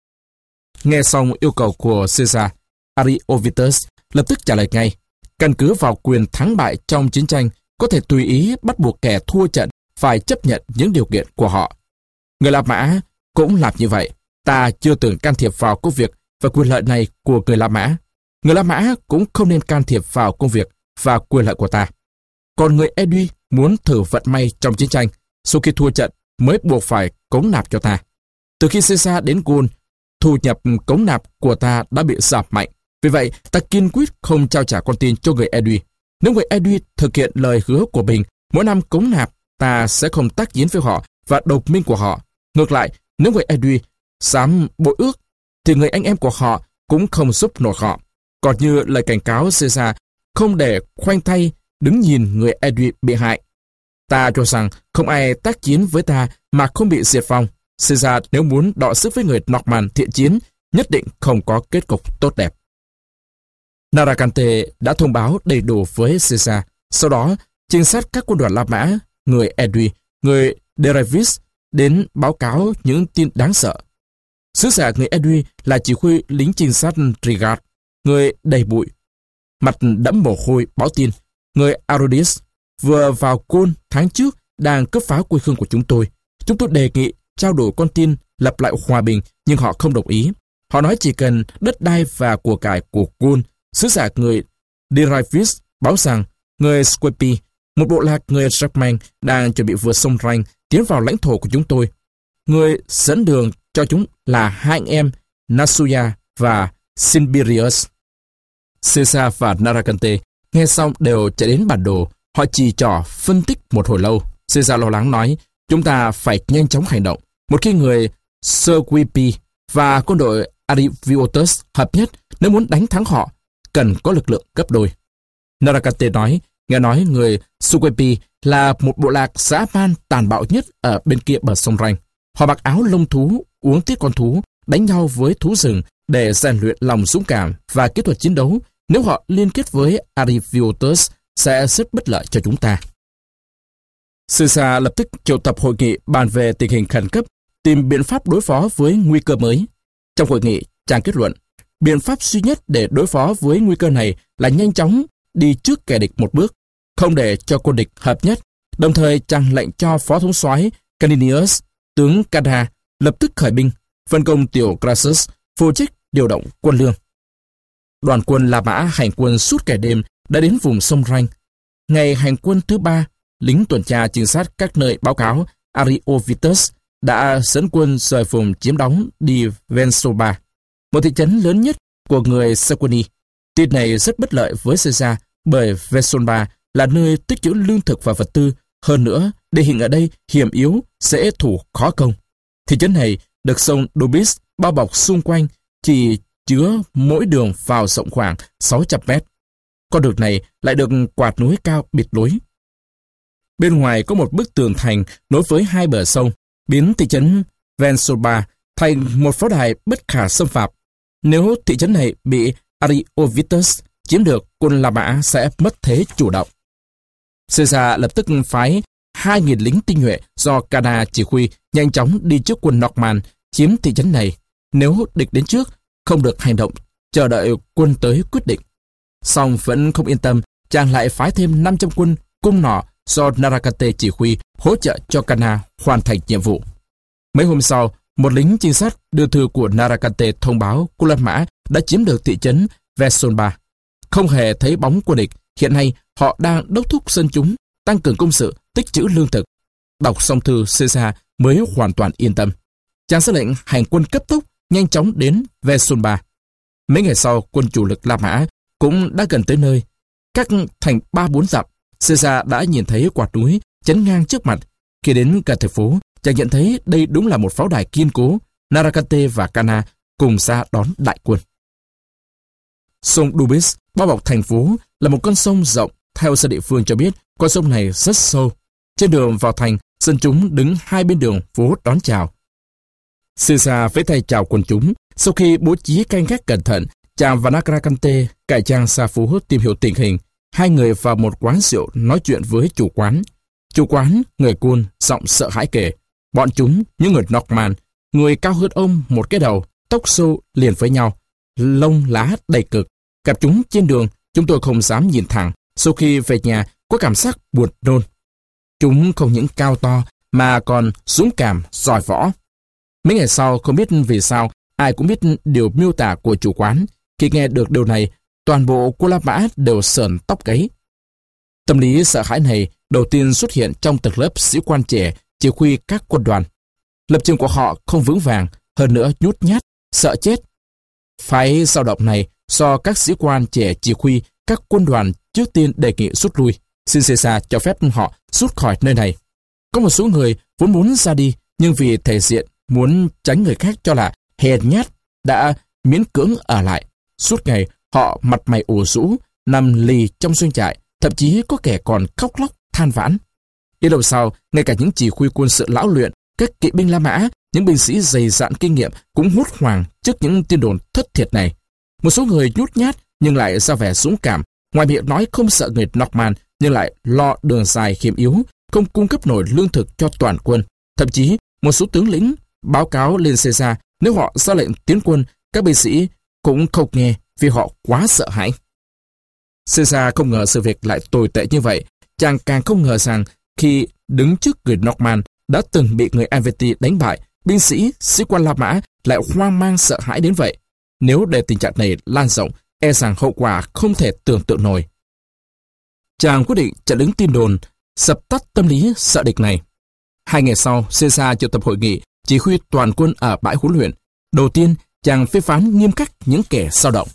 Nghe xong yêu cầu của Caesar, Ariovistus lập tức trả lời ngay. Căn cứ vào quyền thắng bại trong chiến tranh, có thể tùy ý bắt buộc kẻ thua trận phải chấp nhận những điều kiện của họ. Người La Mã cũng làm như vậy. Ta chưa từng can thiệp vào công việc và quyền lợi này của người La Mã. Người La Mã cũng không nên can thiệp vào công việc và quyền lợi của ta. Còn người Edu muốn thử vận may trong chiến tranh, sau khi thua trận mới buộc phải cống nạp cho ta. Từ khi Caesar đến Gaul, thu nhập cống nạp của ta đã bị giảm mạnh. Vì vậy, ta kiên quyết không trao trả con tin cho người Edu. Nếu người Edu thực hiện lời hứa của mình, mỗi năm cống nạp, ta sẽ không tác chiến với họ và đồng minh của họ. Ngược lại, nếu người Edu dám bội ước, thì người anh em của họ cũng không giúp nổi họ. Còn như lời cảnh cáo Caesar không để khoanh tay đứng nhìn người Edu bị hại. Ta cho rằng không ai tác chiến với ta mà không bị diệt vong. Caesar nếu muốn đọ sức với người Norman thiện chiến, nhất định không có kết cục tốt đẹp. Narracante đã thông báo đầy đủ với Caesar. Sau đó, trinh sát các quân đoàn La Mã, người Edu, người Deravis đến báo cáo những tin đáng sợ. Sứ giả người Edu là chỉ huy lính trinh sát Trigard, người đầy bụi, mặt đẫm mồ hôi báo tin. Người Arodis vừa vào Gaul tháng trước đang cướp phá quê hương của chúng tôi. Chúng tôi đề nghị trao đổi con tin, lập lại hòa bình, nhưng họ không đồng ý. Họ nói chỉ cần đất đai và của cải của Gaul. Sứ giả người Deravis báo rằng người Squepi, một bộ lạc người Germain, đang chuẩn bị vượt sông Rhine tiến vào lãnh thổ của chúng tôi. Người dẫn đường cho chúng là hai anh em Nasuya và Sinbirius. Caesar và Narracante nghe xong đều chạy đến bản đồ. Họ chỉ trỏ phân tích một hồi lâu. Caesar lo lắng nói, chúng ta phải nhanh chóng hành động. Một khi người Sergipi và quân đội Ariviotus hợp nhất, nếu muốn đánh thắng họ, cần có lực lượng gấp đôi. Narracante nói, nghe nói người Sergipi là một bộ lạc dã man tàn bạo nhất ở bên kia bờ sông Ranh. Họ mặc áo lông thú, uống tiết con thú, đánh nhau với thú rừng để rèn luyện lòng dũng cảm và kỹ thuật chiến đấu. Nếu họ liên kết với Ariviotus, sẽ rất bất lợi cho chúng ta. Caesar lập tức triệu tập hội nghị bàn về tình hình khẩn cấp, tìm biện pháp đối phó với nguy cơ mới. Trong hội nghị, chàng kết luận, biện pháp duy nhất để đối phó với nguy cơ này là nhanh chóng đi trước kẻ địch một bước, không để cho quân địch hợp nhất. Đồng thời, chàng lệnh cho phó thống soái Caninius, tướng Cana, lập tức khởi binh, phân công tiểu Crassus phụ trách điều động quân lương. Đoàn quân La Mã hành quân suốt cả đêm đã đến vùng sông Ranh. Ngày hành quân thứ ba, lính tuần tra trinh sát các nơi báo cáo Ariovistus đã dẫn quân rời vùng chiếm đóng đi Vensoba, một thị trấn lớn nhất của người Sequani. Tin này rất bất lợi với Caesar bởi Vensoba là nơi tích trữ lương thực và vật tư. Hơn nữa, địa hình ở đây hiểm yếu, dễ thủ khó công. Thị trấn này được sông Dobis bao bọc xung quanh, chỉ chứa mỗi đường vào rộng khoảng sáu trăm mét. Con đường này lại được quạt núi cao bịt lối. Bên ngoài có một bức tường thành nối với hai bờ sông, biến thị trấn Vensoba thành một pháo đài bất khả xâm phạm. Nếu thị trấn này bị Ariovistus chiếm được, quân La Mã sẽ mất thế chủ động. Caesar lập tức phái hai nghìn lính tinh nhuệ do Cana chỉ huy nhanh chóng đi trước quân Norman chiếm thị trấn này. Nếu địch đến trước, không được hành động, chờ đợi quân tới quyết định. Song vẫn không yên tâm, chàng lại phái thêm năm trăm quân cung nỏ do Narracante chỉ huy hỗ trợ cho Cana hoàn thành nhiệm vụ. Mấy hôm sau, một lính trinh sát đưa thư của Narracante thông báo quân La Mã đã chiếm được thị trấn Vesonba. Không hề thấy bóng quân địch, hiện nay họ đang đốc thúc dân chúng tăng cường công sự, tích trữ lương thực. Đọc xong thư, Caesar mới hoàn toàn yên tâm. Chàng ra lệnh hành quân cấp tốc nhanh chóng đến Vesonba. Mấy ngày sau, quân chủ lực La Mã cũng đã gần tới nơi. Cách thành ba bốn dặm, Caesar đã nhìn thấy quả núi chắn ngang trước mặt. Khi đến gần thành phố, chàng nhận thấy đây đúng là một pháo đài kiên cố. Narracante và Cana cùng ra đón đại quân. Sông Dubis bao bọc thành phố là một con sông rộng. Theo dân địa phương cho biết, con sông này rất sâu. Trên đường vào thành, dân chúng đứng hai bên đường phố đón chào. Caesar vẫy tay chào quần chúng. Sau khi bố trí canh gác cẩn thận, chàng và Narracante cải trang xa phố tìm hiểu tình hình. Hai người vào một quán rượu nói chuyện với chủ quán. Chủ quán, người côn, giọng sợ hãi kể. Bọn chúng, những người Norman, người cao hơn ông một cái đầu, tóc xâu liền với nhau, lông lá đầy cực. Gặp chúng trên đường, chúng tôi không dám nhìn thẳng. Sau khi về nhà, có cảm giác buồn nôn. Chúng không những cao to, mà còn dũng cảm, giỏi võ. Mấy ngày sau, không biết vì sao, ai cũng biết điều miêu tả của chủ quán. Khi nghe được điều này, toàn bộ quân La Mã đều sờn tóc gáy. Tâm lý sợ hãi này đầu tiên xuất hiện trong tầng lớp sĩ quan trẻ chỉ huy các quân đoàn. Lập trường của họ không vững vàng, hơn nữa nhút nhát, sợ chết. Phái dao động này do các sĩ quan trẻ chỉ huy các quân đoàn trước tiên đề nghị rút lui, xin Caesar cho phép họ rút khỏi nơi này. Có một số người vốn muốn ra đi, nhưng vì thể diện muốn tránh người khác cho là hèn nhát đã miễn cưỡng ở lại. Suốt ngày họ mặt mày ủ rũ, nằm lì trong doanh trại, thậm chí có kẻ còn khóc lóc than vãn. Ít lâu sau, ngay cả những chỉ huy quân sự lão luyện, các kỵ binh La Mã, những binh sĩ dày dạn kinh nghiệm cũng hốt hoảng trước những tin đồn thất thiệt này. Một số người nhút nhát nhưng lại ra vẻ dũng cảm, ngoài miệng nói không sợ người Norman nhưng lại lo đường dài hiểm yếu, không cung cấp nổi lương thực cho toàn quân. Thậm chí một số tướng lĩnh báo cáo lên Caesar nếu họ ra lệnh tiến quân, các binh sĩ cũng không nghe vì họ quá sợ hãi. Caesar không ngờ sự việc lại tồi tệ như vậy. Chàng càng không ngờ rằng khi đứng trước người Norman đã từng bị người Helvetii đánh bại, binh sĩ, sĩ quan La Mã lại hoang mang sợ hãi đến vậy. Nếu để tình trạng này lan rộng, e rằng hậu quả không thể tưởng tượng nổi. Chàng quyết định chặn đứng tin đồn, dập tắt tâm lý sợ địch này. Hai ngày sau, Caesar triệu tập hội nghị chỉ huy toàn quân ở bãi huấn luyện. Đầu tiên, chàng phê phán nghiêm khắc những kẻ xao động.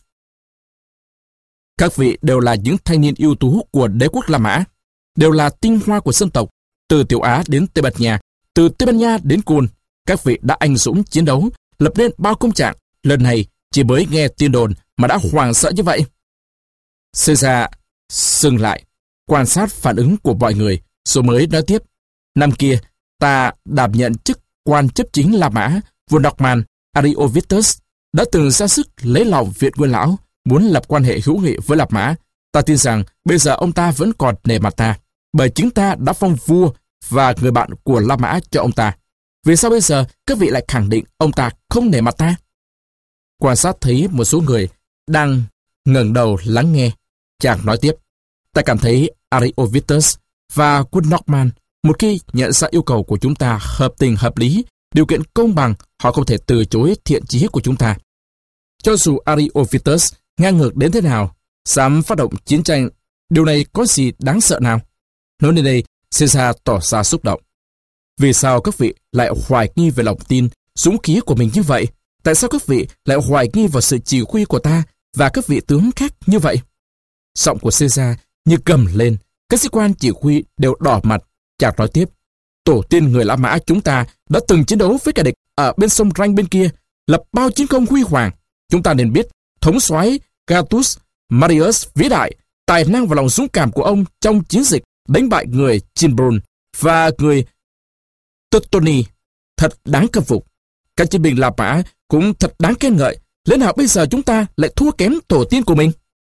Các vị đều là những thanh niên ưu tú của đế quốc La Mã, đều là tinh hoa của dân tộc. từ Tiểu Á đến Tây Ban Nha, từ Tây Ban Nha đến Côn. Các vị đã anh dũng chiến đấu, lập nên bao công trạng. Lần này chỉ mới nghe tin đồn mà đã hoảng sợ như vậy. Caesar dừng lại, quan sát phản ứng của mọi người, rồi mới nói tiếp. Năm kia, ta đảm nhận chức quan chấp chính La Mã, vua Norman Ariovistus đã từng ra sức lấy lòng Viện Nguyên Lão, muốn lập quan hệ hữu nghị với La Mã. Ta tin rằng bây giờ ông ta vẫn còn nể mặt ta, bởi chính ta đã phong vua và người bạn của La Mã cho ông ta. Vì sao bây giờ các vị lại khẳng định ông ta không nể mặt ta? Quan sát thấy một số người đang ngẩng đầu lắng nghe, chàng nói tiếp. Ta cảm thấy Ariovistus và quân Norman, một khi nhận ra yêu cầu của chúng ta hợp tình hợp lý, điều kiện công bằng, họ không thể từ chối thiện chí của chúng ta. Cho dù Ariovistus ngang ngược đến thế nào, dám phát động chiến tranh, điều này có gì đáng sợ nào? Nói đến đây, Caesar tỏ ra xúc động. Vì sao các vị lại hoài nghi về lòng tin, dũng khí của mình như vậy? Tại sao các vị lại hoài nghi vào sự chỉ huy của ta và các vị tướng khác như vậy? Giọng của Caesar như gầm lên, các sĩ quan chỉ huy đều đỏ mặt. Chàng nói tiếp, tổ tiên người La Mã chúng ta đã từng chiến đấu với kẻ địch ở bên sông Ranh bên kia, lập bao chiến công huy hoàng. Chúng ta nên biết thống soái Gaius Marius vĩ đại, tài năng và lòng dũng cảm của ông trong chiến dịch đánh bại người Cimbrun và người Teutoni thật đáng khâm phục. Các chiến binh La Mã cũng thật đáng khen ngợi. Lẽ nào bây giờ chúng ta lại thua kém tổ tiên của mình?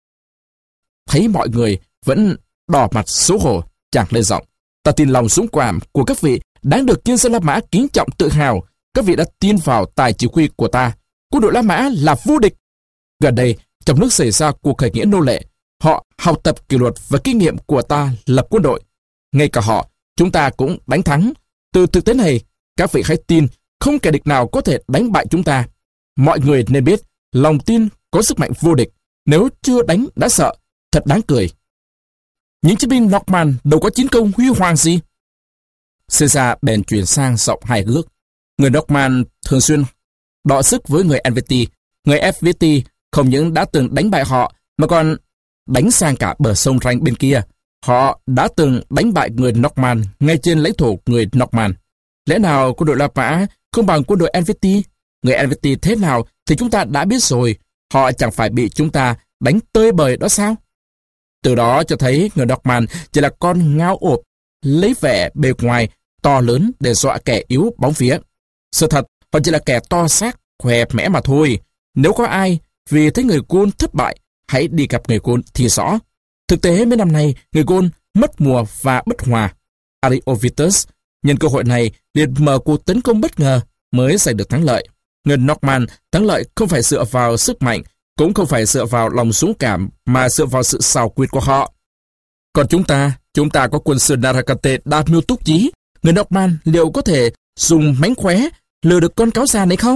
Thấy mọi người vẫn đỏ mặt xấu hổ, chàng lên giọng. Ta tin lòng dũng cảm của các vị đáng được nhân dân La Mã kính trọng tự hào. Các vị đã tin vào tài chỉ huy của ta. Quân đội La Mã là vô địch. Gần đây, trong nước xảy ra cuộc khởi nghĩa nô lệ. Họ học tập kỷ luật và kinh nghiệm của ta lập quân đội. Ngay cả họ, chúng ta cũng đánh thắng. Từ thực tế này, các vị hãy tin không kẻ địch nào có thể đánh bại chúng ta. Mọi người nên biết, lòng tin có sức mạnh vô địch. Nếu chưa đánh đã sợ, thật đáng cười. Những chiến binh Norman đâu có chiến công huy hoàng gì. Caesar bèn chuyển sang giọng hài hước. Người Norman thường xuyên đọ sức với người Helvetii. Người Helvetii không những đã từng đánh bại họ, mà còn đánh sang cả bờ sông Ranh bên kia. Họ đã từng đánh bại người Norman ngay trên lãnh thổ người Norman. Lẽ nào quân đội La Mã không bằng quân đội Helvetii? Người Helvetii thế nào thì chúng ta đã biết rồi. Họ chẳng phải bị chúng ta đánh tơi bời đó sao? Từ đó cho thấy người Norman chỉ là con ngao ộp, lấy vẻ bề ngoài to lớn để dọa kẻ yếu bóng vía. Sự thật, họ chỉ là kẻ to xác, khỏe mẽ mà thôi. Nếu có ai vì thấy người Côn thất bại, hãy đi gặp người Côn thì rõ. Thực tế mấy năm nay, người Côn mất mùa và bất hòa. Ariovistus nhân cơ hội này liền mở cuộc tấn công bất ngờ mới giành được thắng lợi. Người Norman thắng lợi không phải dựa vào sức mạnh, cũng không phải dựa vào lòng dũng cảm, mà dựa vào sự xảo quyệt của họ. Còn chúng ta, chúng ta có quân sư Narracante đa mưu túc trí. Người Norman liệu có thể dùng mánh khóe lừa được con cáo già này không?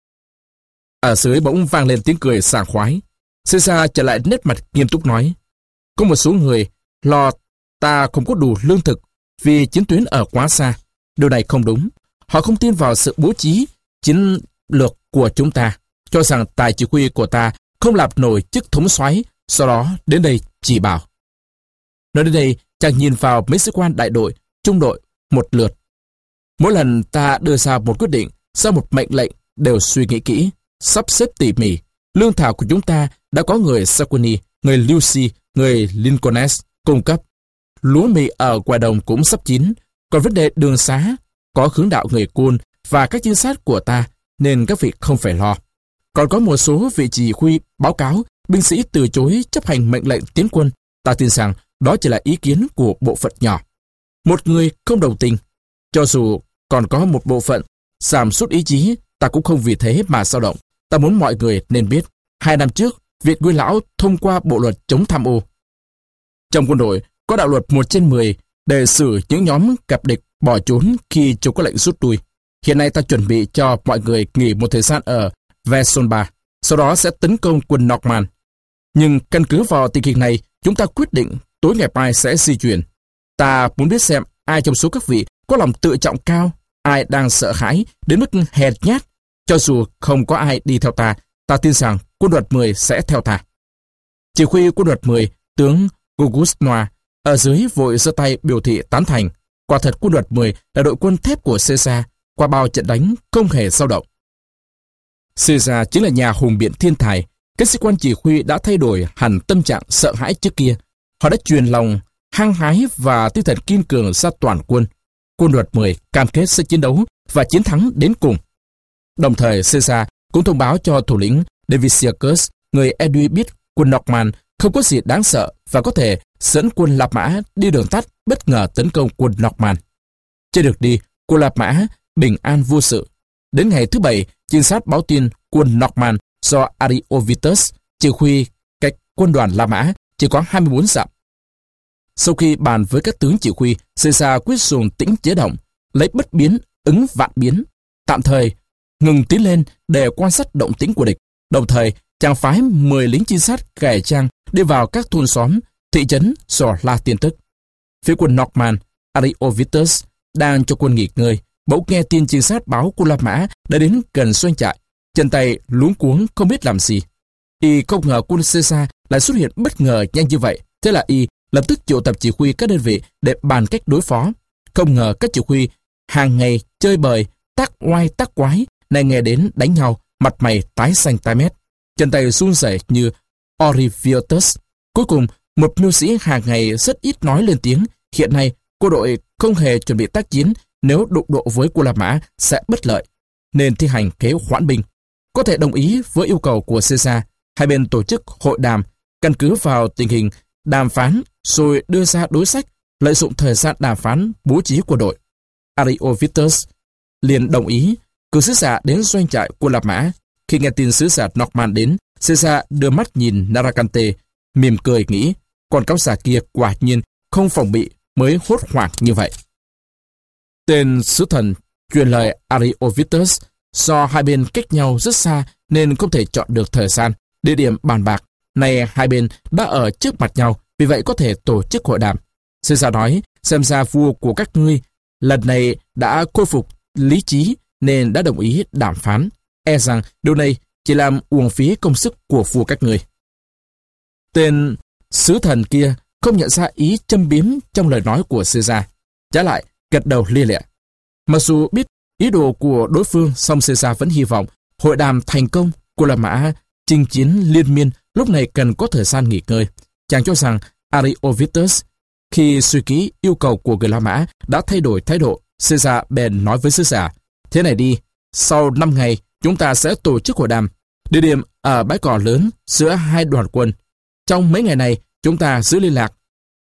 Ở dưới bỗng vang lên tiếng cười sảng khoái. Caesar trở lại nét mặt nghiêm túc nói, có một số người lo ta không có đủ lương thực vì chiến tuyến ở quá xa. Điều này không đúng. Họ không tin vào sự bố trí chiến lược của chúng ta, cho rằng tài chỉ huy của ta không làm nổi chức thống soái, sau đó đến đây chỉ bảo. Nói đến đây, chàng nhìn vào mấy sĩ quan đại đội, trung đội một lượt. Mỗi lần ta đưa ra một quyết định, ra một mệnh lệnh, đều suy nghĩ kỹ, sắp xếp tỉ mỉ. Lương thảo của chúng ta đã có người Saxony, người Lucy, người Lincolnes cung cấp. Lúa mì ở ngoài đồng cũng sắp chín. Còn vấn đề đường xá, có hướng đạo người Côn và các trinh sát của ta, nên các vị không phải lo. Còn có một số vị chỉ huy báo cáo binh sĩ từ chối chấp hành mệnh lệnh tiến quân. Ta tin rằng đó chỉ là ý kiến của bộ phận nhỏ. Một người không đồng tình. Cho dù còn có một bộ phận giảm sút ý chí, ta cũng không vì thế mà dao động. Ta muốn mọi người nên biết, hai năm trước, Viện Nguyên Lão thông qua bộ luật chống tham ô. Trong quân đội, có đạo luật một trên mười để xử những nhóm cặp địch bỏ trốn khi chúng có lệnh rút lui. Hiện nay ta chuẩn bị cho mọi người nghỉ một thời gian ở Versonba, sau đó sẽ tấn công quân Norman. Nhưng căn cứ vào tình hình này, chúng ta quyết định tối ngày mai sẽ di chuyển. Ta muốn biết xem ai trong số các vị có lòng tự trọng cao, ai đang sợ hãi đến mức hèn nhát. Cho dù không có ai đi theo ta, ta tin rằng quân đoàn mười sẽ theo ta. Chỉ huy quân đoàn mười, tướng August Noir, ở dưới vội giơ tay biểu thị tán thành. Quả thật quân đoàn mười là đội quân thép của Caesar, qua bao trận đánh không hề dao động. Caesar chính là nhà hùng biện thiên tài. Các sĩ quan chỉ huy đã thay đổi hẳn tâm trạng sợ hãi trước kia. Họ đã truyền lòng hăng hái và tinh thần kiên cường ra toàn quân. Quân đoàn mười cam kết sẽ chiến đấu và chiến thắng đến cùng. Đồng thời Caesar cũng thông báo cho thủ lĩnh Diviciacus, người Edui biết quân Norman không có gì đáng sợ và có thể dẫn quân La Mã đi đường tắt bất ngờ tấn công quân Norman. Trên đường đi, quân La Mã bình an vô sự. Đến ngày thứ bảy, trinh sát báo tin quân Norman do Ariovistus chỉ huy cách quân đoàn La Mã chỉ có hai mươi bốn dặm. Sau khi bàn với các tướng chỉ huy, Caesar quyết dùng tĩnh chế động, lấy bất biến ứng vạn biến, tạm thời ngừng tiến lên để quan sát động tĩnh của địch. Đồng thời, chàng phái mười lính trinh sát cải trang đi vào các thôn xóm, thị trấn dò la tin tức. Phía quân Norman, Ariovistus đang cho quân nghỉ ngơi, bỗng nghe tin trinh sát báo quân La Mã đã đến gần doanh trại, chân tay luống cuống không biết làm gì. Y không ngờ quân Caesar lại xuất hiện bất ngờ nhanh như vậy, thế là y lập tức triệu tập chỉ huy các đơn vị để bàn cách đối phó. Không ngờ các chỉ huy hàng ngày chơi bời, tác oai tác quái, này nghe đến đánh nhau, mặt mày tái xanh tái mét, chân tay run rẩy như Orivius. Cuối cùng, một mưu sĩ hàng ngày rất ít nói lên tiếng. Hiện nay, quân đội không hề chuẩn bị tác chiến, nếu đụng độ với quân La Mã sẽ bất lợi, nên thi hành kế hoãn binh. Có thể đồng ý với yêu cầu của Caesar, hai bên tổ chức hội đàm, căn cứ vào tình hình đàm phán rồi đưa ra đối sách, lợi dụng thời gian đàm phán bố trí quân đội. Ariovistus liền đồng ý cử sứ giả đến doanh trại quân La Mã. Khi nghe tin sứ giả Norman đến, Caesar đưa mắt nhìn Narracante, mỉm cười nghĩ, con cáo già kia quả nhiên không phòng bị mới hốt hoảng như vậy. Tên sứ thần truyền lời Ariovistus, do hai bên cách nhau rất xa nên không thể chọn được thời gian, địa điểm bàn bạc. Nay hai bên đã ở trước mặt nhau, vì vậy có thể tổ chức hội đàm. Caesar nói, xem ra vua của các ngươi lần này đã khôi phục lý trí nên đã đồng ý đàm phán. E rằng điều này chỉ làm uổng phí công sức của vua các ngươi. Tên sứ thần kia không nhận ra ý châm biếm trong lời nói của Caesar, trái lại gật đầu lia lịa. Mặc dù biết ý đồ của đối phương, song Caesar vẫn hy vọng hội đàm thành công. Quân La Mã chinh chiến liên miên, lúc này cần có thời gian nghỉ ngơi. Chàng cho rằng Ariovistus khi suy kỹ yêu cầu của người La Mã đã thay đổi thái độ. Caesar bèn nói với sứ giả, thế này đi, sau năm ngày chúng ta sẽ tổ chức hội đàm, địa điểm ở bãi cỏ lớn giữa hai đoàn quân. Trong mấy ngày này chúng ta giữ liên lạc.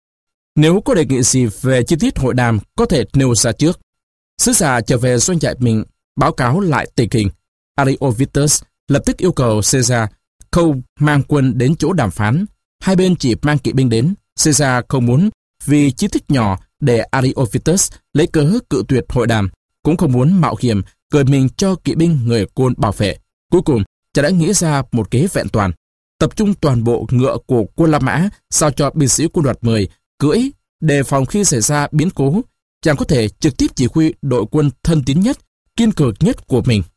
Nếu có đề nghị gì về chi tiết hội đàm có thể nêu ra trước. Sứ giả trở về doanh trại mình báo cáo lại tình hình. Ariovistus lập tức yêu cầu Caesar không mang quân đến chỗ đàm phán. Hai bên chỉ mang kỵ binh đến. Caesar không muốn vì chi tiết nhỏ để Ariovistus lấy cớ cự tuyệt hội đàm, cũng không muốn mạo hiểm cởi mình cho kỵ binh người Côn bảo vệ. Cuối cùng, chàng đã nghĩ ra một kế vẹn toàn, tập trung toàn bộ ngựa của quân La Mã sao cho binh sĩ quân đoàn mười cưỡi, đề phòng khi xảy ra biến cố, chàng có thể trực tiếp chỉ huy đội quân thân tín nhất, kiên cường nhất của mình.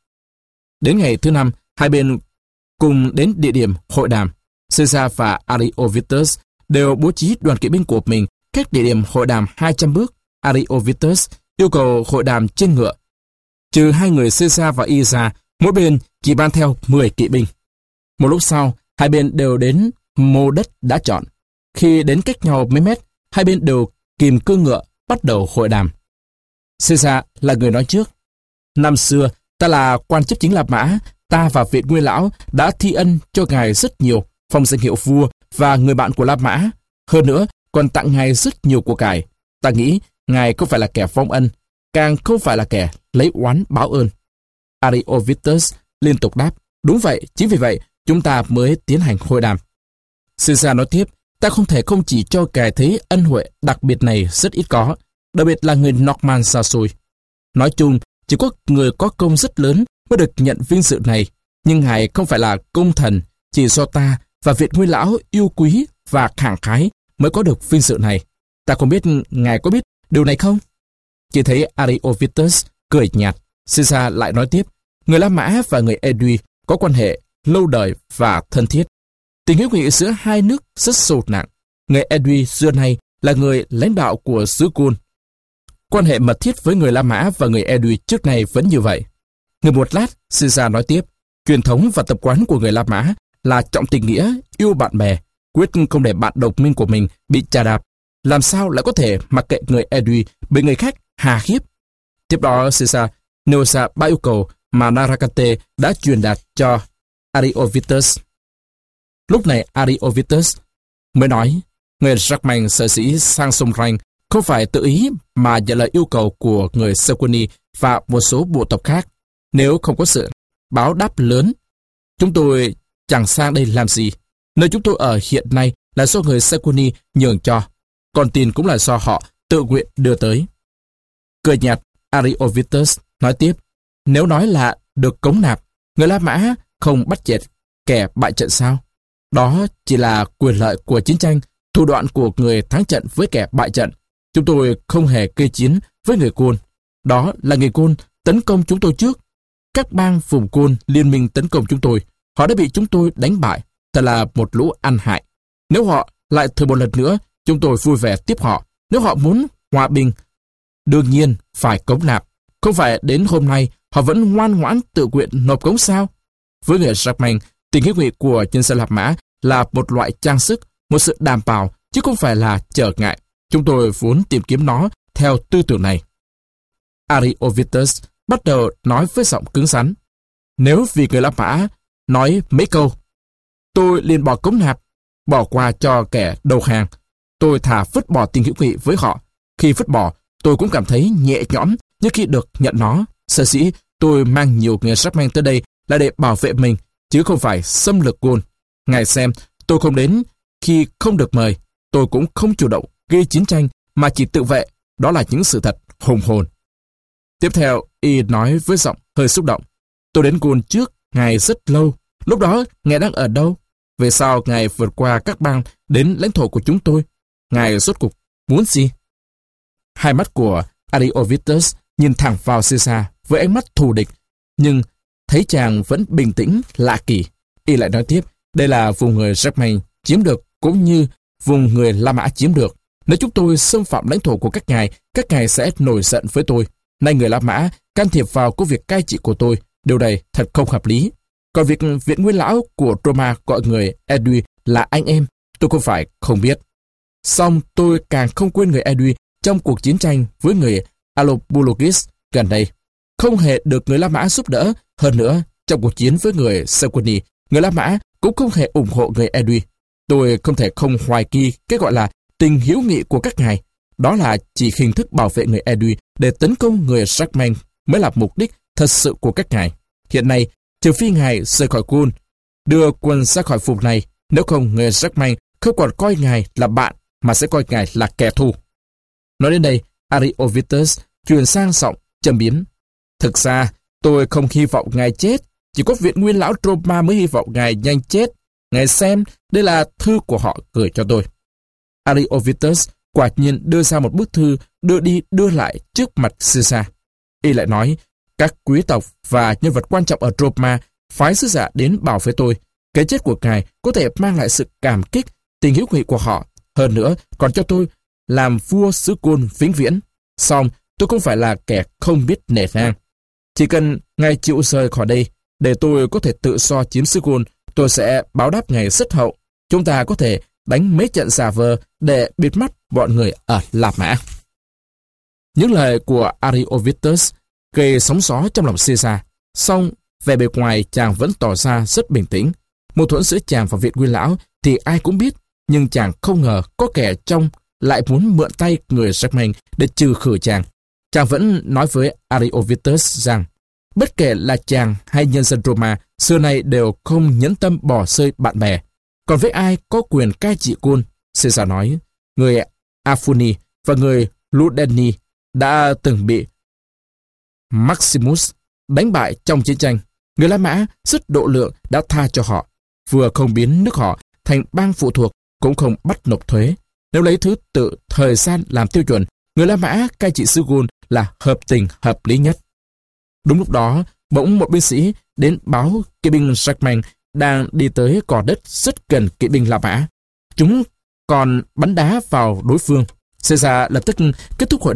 Đến ngày thứ năm, hai bên cùng đến địa điểm hội đàm. Caesar và Ariovistus đều bố trí đoàn kỵ binh của mình cách địa điểm hội đàm hai trăm bước. Ariovistus yêu cầu hội đàm trên ngựa. Trừ hai người Caesar và y ra, mỗi bên chỉ ban theo mười kỵ binh. Một lúc sau, hai bên đều đến mô đất đã chọn. Khi đến cách nhau mấy mét, hai bên đều kìm cương ngựa, bắt đầu hội đàm. Caesar là người nói trước. Năm xưa, ta là quan chức chính La Mã, ta và Viện Nguyên Lão đã thi ân cho ngài rất nhiều, phong danh hiệu vua và người bạn của La Mã. Hơn nữa, còn tặng ngài rất nhiều của cải. Ta nghĩ ngài không phải là kẻ vong ân, càng không phải là kẻ lấy oán báo ơn. Ariovistus liên tục đáp, đúng vậy, chính vì vậy chúng ta mới tiến hành hội đàm. Caesar nói tiếp, ta không thể không chỉ cho ngài thấy ân huệ đặc biệt này rất ít có, đặc biệt là người Norman xa xôi. Nói chung, chỉ có người có công rất lớn mới được nhận vinh dự này, nhưng ngài không phải là công thần, chỉ do ta và Viện Nguyên Lão yêu quý và khẳng khái mới có được vinh dự này. Ta không biết ngài có biết điều này không? Chỉ thấy Ariovistus cười nhạt. Caesar lại nói tiếp, người La Mã và người Edui có quan hệ lâu đời và thân thiết. Tình hữu nghị giữa hai nước rất sâu nặng. Người Edui xưa nay là người lãnh đạo của xứ Côn. Quan hệ mật thiết với người La Mã và người Edu trước này vẫn như vậy. Ngừng một lát, Caesar nói tiếp, truyền thống và tập quán của người La Mã là trọng tình nghĩa, yêu bạn bè, quyết không để bạn đồng minh của mình bị chà đạp. Làm sao lại có thể mặc kệ người Edu bị người khác hà hiếp? Tiếp đó, Caesar nêu ra ba yêu cầu mà Narracante đã truyền đạt cho Ariovistus. Lúc này Ariovistus mới nói, người Germain sở dĩ sang sông Rhine không phải tự ý mà nhận lời yêu cầu của người Sequani và một số bộ tộc khác. Nếu không có sự báo đáp lớn, chúng tôi chẳng sang đây làm gì. Nơi chúng tôi ở hiện nay là do người Sequani nhường cho, còn tiền cũng là do họ tự nguyện đưa tới. Cười nhạt, Ariovistus nói tiếp, nếu nói là được cống nạp, người La Mã không bắt chẹt kẻ bại trận sao? Đó chỉ là quyền lợi của chiến tranh, thủ đoạn của người thắng trận với kẻ bại trận. Chúng tôi không hề kê chiến với người Côn. Đó là người Côn tấn công chúng tôi trước. Các bang vùng Côn liên minh tấn công chúng tôi. Họ đã bị chúng tôi đánh bại. Thật là một lũ ăn hại. Nếu họ lại thử một lần nữa, chúng tôi vui vẻ tiếp họ. Nếu họ muốn hòa bình, đương nhiên phải cống nạp. Không phải đến hôm nay họ vẫn ngoan ngoãn tự nguyện nộp cống sao? Với người Germain, tình hữu nghị của nhân dân La Mã là một loại trang sức, một sự đảm bảo, chứ không phải là trở ngại. Chúng tôi vốn tìm kiếm nó theo tư tưởng này. Ariovistus bắt đầu nói với giọng cứng rắn. Nếu vì người La Mã nói mấy câu, tôi liền bỏ cống nạp, bỏ qua cho kẻ đầu hàng. Tôi thà vứt bỏ tình hữu nghị với họ. Khi vứt bỏ, tôi cũng cảm thấy nhẹ nhõm như khi được nhận nó. Sở dĩ tôi mang nhiều người Germain tới đây là để bảo vệ mình, chứ không phải xâm lược Gaul. Ngài xem, tôi không đến khi không được mời. Tôi cũng không chủ động gây chiến tranh, mà chỉ tự vệ. Đó là những sự thật hùng hồn. Tiếp theo, y nói với giọng hơi xúc động. Tôi đến Gaul trước ngài rất lâu. Lúc đó, ngài đang ở đâu? Về sau, ngài vượt qua các bang đến lãnh thổ của chúng tôi. Ngài rốt cuộc muốn gì? Hai mắt của Ariovistus nhìn thẳng vào Caesar với ánh mắt thù địch, nhưng thấy chàng vẫn bình tĩnh lạ kỳ. Y lại nói tiếp, đây là vùng người Germain chiếm được cũng như vùng người La Mã chiếm được. Nếu chúng tôi xâm phạm lãnh thổ của các ngài, các ngài sẽ nổi giận với tôi. Nay người La Mã can thiệp vào công việc cai trị của tôi, điều này thật không hợp lý. Còn việc viện nguyên lão của Roma gọi người Edu là anh em, tôi không phải không biết. Song tôi càng không quên người Edu trong cuộc chiến tranh với người Allobulogis gần đây. Không hề được người La Mã giúp đỡ. Hơn nữa, trong cuộc chiến với người Sequani, người La Mã cũng không hề ủng hộ người Edu. Tôi không thể không hoài nghi cái gọi là tình hữu nghị của các ngài. Đó là chỉ hình thức bảo vệ người Edu để tấn công người Germain mới là mục đích thật sự của các ngài. Hiện nay, trừ phi ngài rời khỏi Gaul, đưa quân ra khỏi vùng này, nếu không người Germain không còn coi ngài là bạn mà sẽ coi ngài là kẻ thù. Nói đến đây, Ariovistus chuyển sang giọng trầm biếm. Thực ra, tôi không hy vọng ngài chết, chỉ có viện nguyên lão Roma mới hy vọng ngài nhanh chết. Ngài xem, đây là thư của họ gửi cho tôi. Ariovistus quả nhiên đưa ra một bức thư đưa đi đưa lại trước mặt Caesar. Y lại nói, các quý tộc và nhân vật quan trọng ở Roma phái sứ giả đến bảo vệ tôi. Cái chết của ngài có thể mang lại sự cảm kích, tình hữu nghị của họ. Hơn nữa, còn cho tôi làm vua xứ Gaul vĩnh viễn. Song, tôi không phải là kẻ không biết nể nang. Chỉ cần ngài chịu rời khỏi đây, để tôi có thể tự do chiếm xứ Gaul, tôi sẽ báo đáp ngài rất hậu. Chúng ta có thể đánh mấy trận giả vờ để bịt mắt bọn người ở La Mã. Những lời của Ariovistus gây sóng gió trong lòng Caesar. Song, về bề ngoài chàng vẫn tỏ ra rất bình tĩnh. Mâu thuẫn giữa chàng và viện nguyên lão thì ai cũng biết, nhưng chàng không ngờ có kẻ trong lại muốn mượn tay người Germain để trừ khử chàng. Chàng vẫn nói với Ariovistus rằng, bất kể là chàng hay nhân dân Roma, xưa nay đều không nhẫn tâm bỏ rơi bạn bè. Còn với ai có quyền cai trị Gaul, Caesar nói, người Afuni và người Ludeni đã từng bị Maximus đánh bại trong chiến tranh. Người La Mã rất độ lượng đã tha cho họ, vừa không biến nước họ thành bang phụ thuộc, cũng không bắt nộp thuế. Nếu lấy thứ tự thời gian làm tiêu chuẩn, người La Mã cai trị xứ Gaul là hợp tình hợp lý nhất. Đúng lúc đó, bỗng một binh sĩ đến báo kỵ binh Germain đang đi tới cỏ đất rất gần kỵ binh La Mã. Chúng còn bắn đá vào đối phương. Caesar lập tức kết thúc hội đàm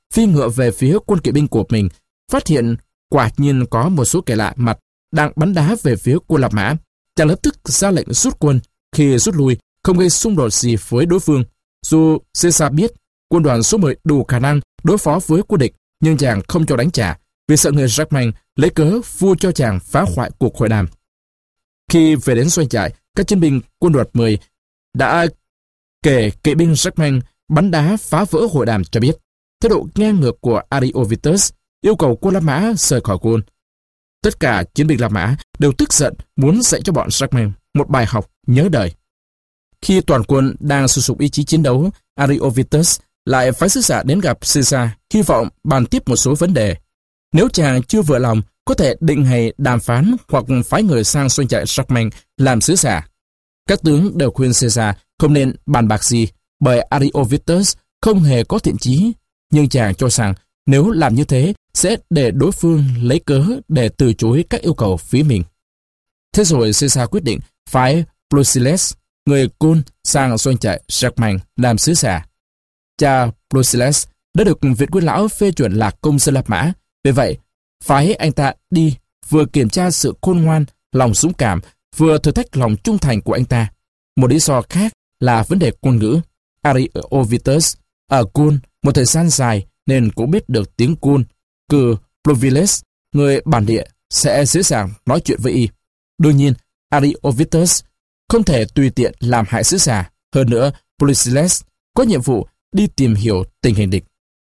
phi ngựa về phía quân kỵ binh của mình, phát hiện quả nhiên có một số kẻ lạ mặt đang bắn đá về phía quân La Mã. Chàng lập tức ra lệnh rút quân. Khi rút lui, không gây xung đột gì với đối phương. Dù Caesar biết quân đoàn số mười đủ khả năng đối phó với quân địch, nhưng chàng không cho đánh trả, vì sợ người Germain lấy cớ vua cho chàng phá hoại cuộc hội đàm. Khi về đến doanh trại, các chiến binh quân đoàn mười đã kể kỵ binh Germain bắn đá phá vỡ hội đàm cho biết. Thái độ ngang ngược của Ariovistus yêu cầu quân La Mã rời khỏi Gaul. Tất cả chiến binh La Mã đều tức giận muốn dạy cho bọn Germain một bài học nhớ đời. Khi toàn quân đang sôi sục ý chí chiến đấu, Ariovistus lại phái sứ giả đến gặp Caesar, hy vọng bàn tiếp một số vấn đề. Nếu chàng chưa vừa lòng, có thể định hay đàm phán hoặc phái người sang doanh trại Germain làm sứ giả. Các tướng đều khuyên Caesar không nên bàn bạc gì, bởi Ariovistus không hề có thiện chí, nhưng chàng cho rằng nếu làm như thế sẽ để đối phương lấy cớ để từ chối các yêu cầu phía mình. Thế rồi Caesar quyết định phái Plosilles, người Gaul, sang doanh trại Germain làm sứ giả. Cha Plosilles đã được Viện Quân Lão phê chuẩn là công dân La Mã, vì vậy phái anh ta đi vừa kiểm tra sự khôn ngoan, lòng dũng cảm, vừa thử thách lòng trung thành của anh ta. Một lý do khác là vấn đề ngôn ngữ. Ariovistus ở Gaul một thời gian dài nên cũng biết được tiếng Gaul. Cử Plosilles, người bản địa, sẽ dễ dàng nói chuyện với y. Đương nhiên, Ariovistus không thể tùy tiện làm hại sứ giả. Hơn nữa, Plosilles có nhiệm vụ đi tìm hiểu tình hình địch.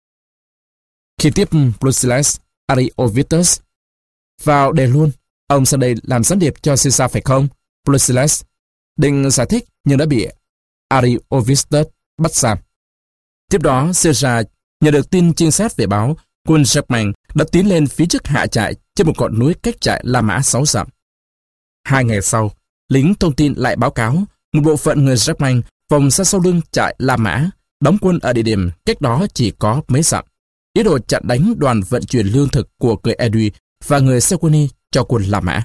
Khi tiếp Plosilles, Ariovistus vào đề luôn, ông sang đây làm gián điệp cho Caesar phải không? Plosilles định giải thích nhưng đã bị Ariovistus bắt giam. Tiếp đó, Caesar nhận được tin trinh sát về báo quân Germain đã tiến lên phía trước hạ trại trên một ngọn núi cách trại La Mã sáu dặm. Hai ngày sau, lính thông tin lại báo cáo một bộ phận người Germain vòng ra sau lưng trại La Mã, đóng quân ở địa điểm cách đó chỉ có mấy dặm, ý đồ chặn đánh đoàn vận chuyển lương thực của người Edu và người Sequani cho quân La Mã.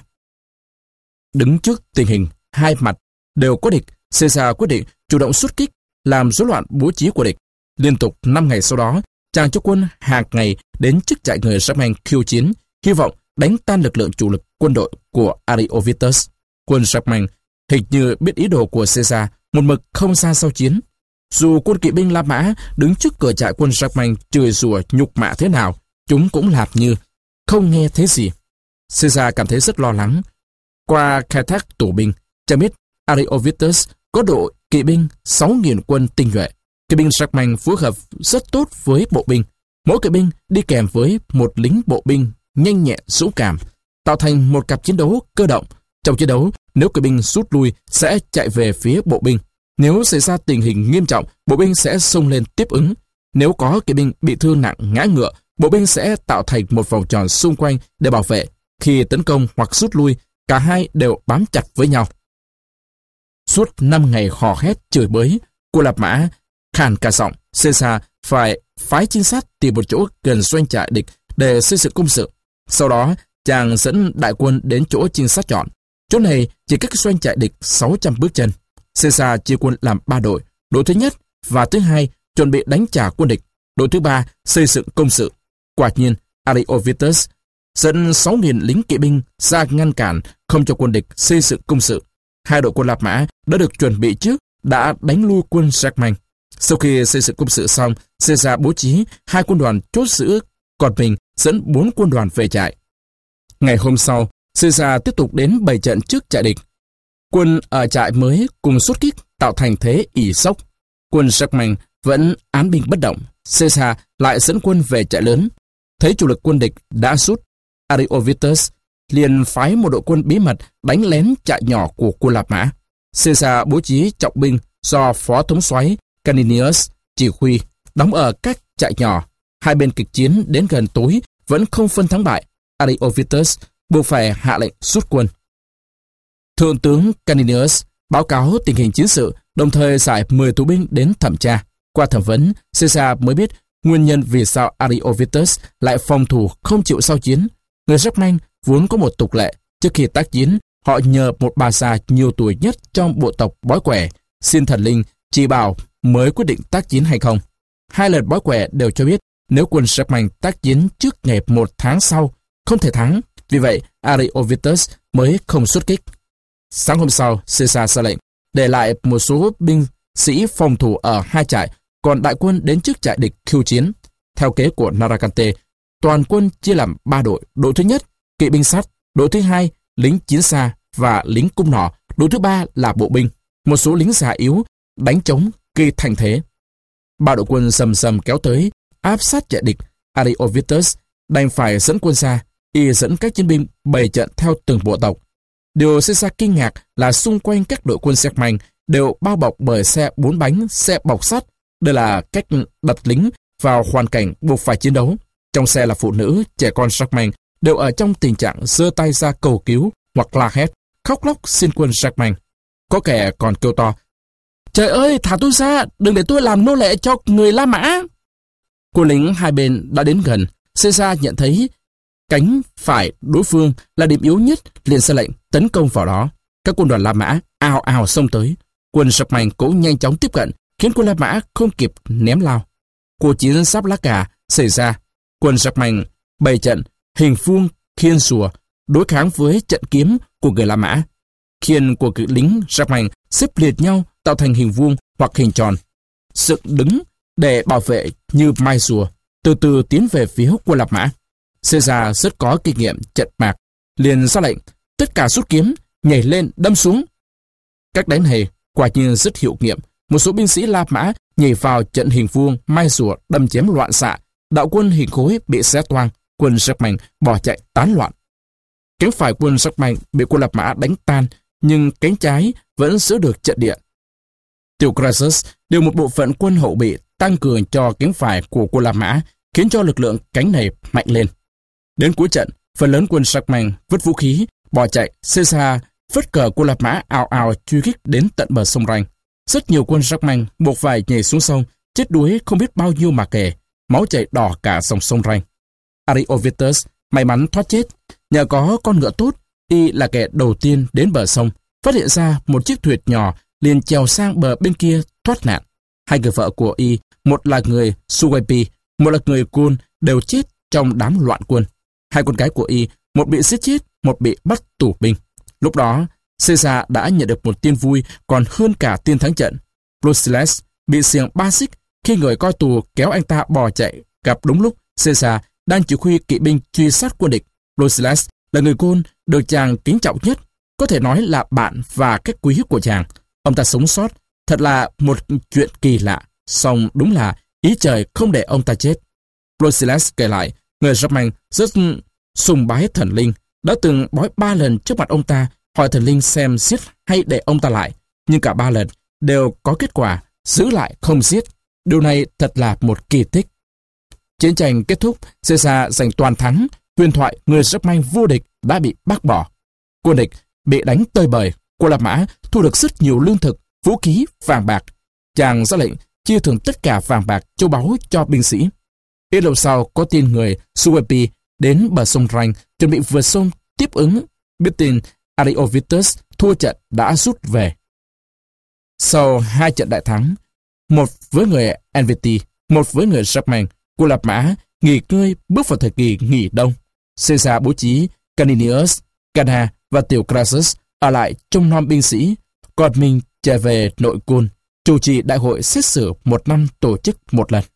Đứng trước tình hình hai mặt đều có địch, Caesar quyết định chủ động xuất kích, làm rối loạn bố trí của địch. Liên tục năm ngày sau đó, chàng cho quân hàng ngày đến trước trại người Germain khiêu chiến, hy vọng đánh tan lực lượng chủ lực quân đội của Ariovistus. Quân Germain hình như biết ý đồ của Caesar, một mực không ra sau chiến. Dù quân kỵ binh La Mã đứng trước cửa trại quân Germain chửi rủa nhục mạ thế nào, chúng cũng làm như không nghe thấy gì. Caesar cảm thấy rất lo lắng. Qua khai thác tù binh, chàng biết Ariovistus có đội kỵ binh sáu nghìn quân tinh nhuệ. Kỵ binh Germain phối hợp rất tốt với bộ binh. Mỗi kỵ binh đi kèm với một lính bộ binh nhanh nhẹn, dũng cảm, tạo thành một cặp chiến đấu cơ động. Trong chiến đấu, nếu kỵ binh rút lui sẽ chạy về phía bộ binh. Nếu xảy ra tình hình nghiêm trọng, bộ binh sẽ xông lên tiếp ứng. Nếu có kỵ binh bị thương nặng ngã ngựa, bộ binh sẽ tạo thành một vòng tròn xung quanh để bảo vệ. Khi tấn công hoặc rút lui, cả hai đều bám chặt với nhau. Suốt năm ngày hò hét chửi bới, quân La Mã khàn cả giọng. Caesar phải phái trinh sát tìm một chỗ gần doanh trại địch để xây dựng công sự. Sau đó, chàng dẫn đại quân đến chỗ trinh sát chọn. Chỗ này chỉ cách doanh trại địch sáu trăm bước chân. Caesar chia quân làm ba đội. Đội thứ nhất và thứ hai chuẩn bị đánh trả quân địch. Đội thứ ba xây dựng công sự. Quả nhiên, Ariovistus dẫn sáu nghìn lính kỵ binh ra ngăn cản, không cho quân địch xây dựng công sự. Hai đội quân La Mã đã được chuẩn bị trước, đã đánh lui quân Germain. Sau khi xây dựng công sự xong, Caesar bố trí hai quân đoàn chốt giữ, còn mình dẫn bốn quân đoàn về trại. Ngày hôm sau, Caesar tiếp tục đến bày trận trước trại địch. Quân ở trại mới cùng xuất kích tạo thành thế ỷ sốc. Quân Germain vẫn án binh bất động. Caesar lại dẫn quân về trại lớn. Thấy chủ lực quân địch đã rút, Ariovistus liền phái một đội quân bí mật đánh lén trại nhỏ của quân La Mã. Caesar bố trí trọng binh do phó thống soái Caninius chỉ huy, đóng ở các trại nhỏ. Hai bên kịch chiến đến gần tối vẫn không phân thắng bại. Ariovistus buộc phải hạ lệnh rút quân. Thượng tướng Caninius báo cáo tình hình chiến sự, đồng thời giải mười tù binh đến thẩm tra. Qua thẩm vấn, Caesar mới biết nguyên nhân vì sao Ariovistus lại phòng thủ không chịu giao chiến. Người Germain vốn có một tục lệ, trước khi tác chiến, họ nhờ một bà già nhiều tuổi nhất trong bộ tộc bói quẻ, xin thần linh chỉ bảo mới quyết định tác chiến hay không. Hai lần bói quẻ đều cho biết nếu quân Sarpanh tác chiến trước ngày một tháng sau, không thể thắng. Vì vậy, Ariovistus mới không xuất kích. Sáng hôm sau, Caesar ra lệnh để lại một số binh sĩ phòng thủ ở hai trại, còn đại quân đến trước trại địch khiêu chiến. Theo kế của Narracante, toàn quân chia làm ba đội. Đội thứ nhất, kỵ binh sắt; đội thứ hai, lính chiến xa và lính cung nỏ; đội thứ ba là bộ binh. Một số lính già yếu đánh trống gây thành thế. Ba đội quân sầm sầm kéo tới, áp sát trại địch. Ariovistus đành phải dẫn quân ra, y dẫn các chiến binh bày trận theo từng bộ tộc. Điều Caesar kinh ngạc là xung quanh các đội quân Sarpanh đều bao bọc bởi xe bốn bánh, xe bọc sắt. Đây là cách đặt lính vào hoàn cảnh buộc phải chiến đấu. Trong xe là phụ nữ, trẻ con Sarpanh đều ở trong tình trạng giơ tay ra cầu cứu hoặc la hét, khóc lóc xin quân Sarpanh. Có kẻ còn kêu to: "Trời ơi, thả tôi ra, đừng để tôi làm nô lệ cho người La Mã." Quân lính hai bên đã đến gần. Caesar nhận thấy cánh phải đối phương là điểm yếu nhất, liền ra lệnh tấn công vào đó. Các quân đoàn La Mã ào ào xông tới. Quân Sarpanh cũng nhanh chóng tiếp cận, khiến quân La Mã không kịp ném lao. Cuộc chiến sáp lá cà xảy ra. Quân Sarpanh bày trận hình vuông khiên sùa đối kháng với trận kiếm của người La Mã. Khiên của cự lính Sarpanh xếp liệt nhau tạo thành hình vuông hoặc hình tròn, dựng đứng để bảo vệ như mai rùa, từ từ tiến về phía quân La Mã. Caesar rất có kinh nghiệm trận mạc, liền ra lệnh tất cả rút kiếm, nhảy lên đâm xuống. Cách đánh này quả nhiên rất hiệu nghiệm. Một số binh sĩ La Mã nhảy vào trận hình vuông mai rùa đâm chém loạn xạ. Đạo quân hình khối bị xé toang, quân Sarpanh bỏ chạy tán loạn. Cánh phải quân Sarpanh bị quân La Mã đánh tan, nhưng cánh trái vẫn giữ được trận địa. Tiểu Crassus điều một bộ phận quân hậu bị tăng cường cho cánh phải của quân La Mã, khiến cho lực lượng cánh này mạnh lên. Đến cuối trận, phần lớn quân Sarpanh vứt vũ khí, bỏ chạy. Caesar phất cờ quân La Mã ào ào truy kích đến tận bờ sông Ranh. Rất nhiều quân Sarpanh buộc phải nhảy xuống sông, chết đuối không biết bao nhiêu mà kể, máu chảy đỏ cả dòng sông Ranh. Ariovistus may mắn thoát chết. Nhờ có con ngựa tốt, y là kẻ đầu tiên đến bờ sông, phát hiện ra một chiếc thuyền nhỏ, liền chèo sang bờ bên kia thoát nạn. Hai người vợ của y, một là người Suebi, một là người Kun, đều chết trong đám loạn quân. Hai con gái của y, một bị giết chết, một bị bắt tù binh. Lúc đó, Caesar đã nhận được một tin vui còn hơn cả tin thắng trận. Brasilas bị xiềng ba xích khi người coi tù kéo anh ta bò chạy, gặp đúng lúc Caesar đang chỉ huy kỵ binh truy sát quân địch. Brasilas là người Kun được chàng kính trọng nhất, có thể nói là bạn và cách quý của chàng. Ông ta sống sót, thật là một chuyện kỳ lạ, song đúng là ý trời không để ông ta chết. Brasilas kể lại, người Sarpanh rất sùng bái thần linh, đã từng bói ba lần trước mặt ông ta, hỏi thần linh xem giết hay để ông ta lại, nhưng cả ba lần đều có kết quả giữ lại không giết. Điều này thật là một kỳ tích. Chiến tranh kết thúc, Caesar giành toàn thắng, huyền thoại người Sarpanh vô địch đã bị bác bỏ. Quân địch bị đánh tơi bời, quân La Mã thu được rất nhiều lương thực, vũ khí, vàng bạc. Chàng ra lệnh chia thưởng tất cả vàng bạc châu báu cho binh sĩ. Ít lâu sau có tin người Suebi đến bờ sông Ranh chuẩn bị vượt sông tiếp ứng. Biết tin Ariovistus thua trận đã rút về. Sau hai trận đại thắng, một với người Helvetii, một với người Sarpanh, quân La Mã nghỉ ngơi bước vào thời kỳ nghỉ đông. Caesar bố trí Caninius, Canna và Tiểu Crassus ở lại trông nom binh sĩ, còn mình trở về nội cung, chủ trì đại hội xét xử một năm tổ chức một lần.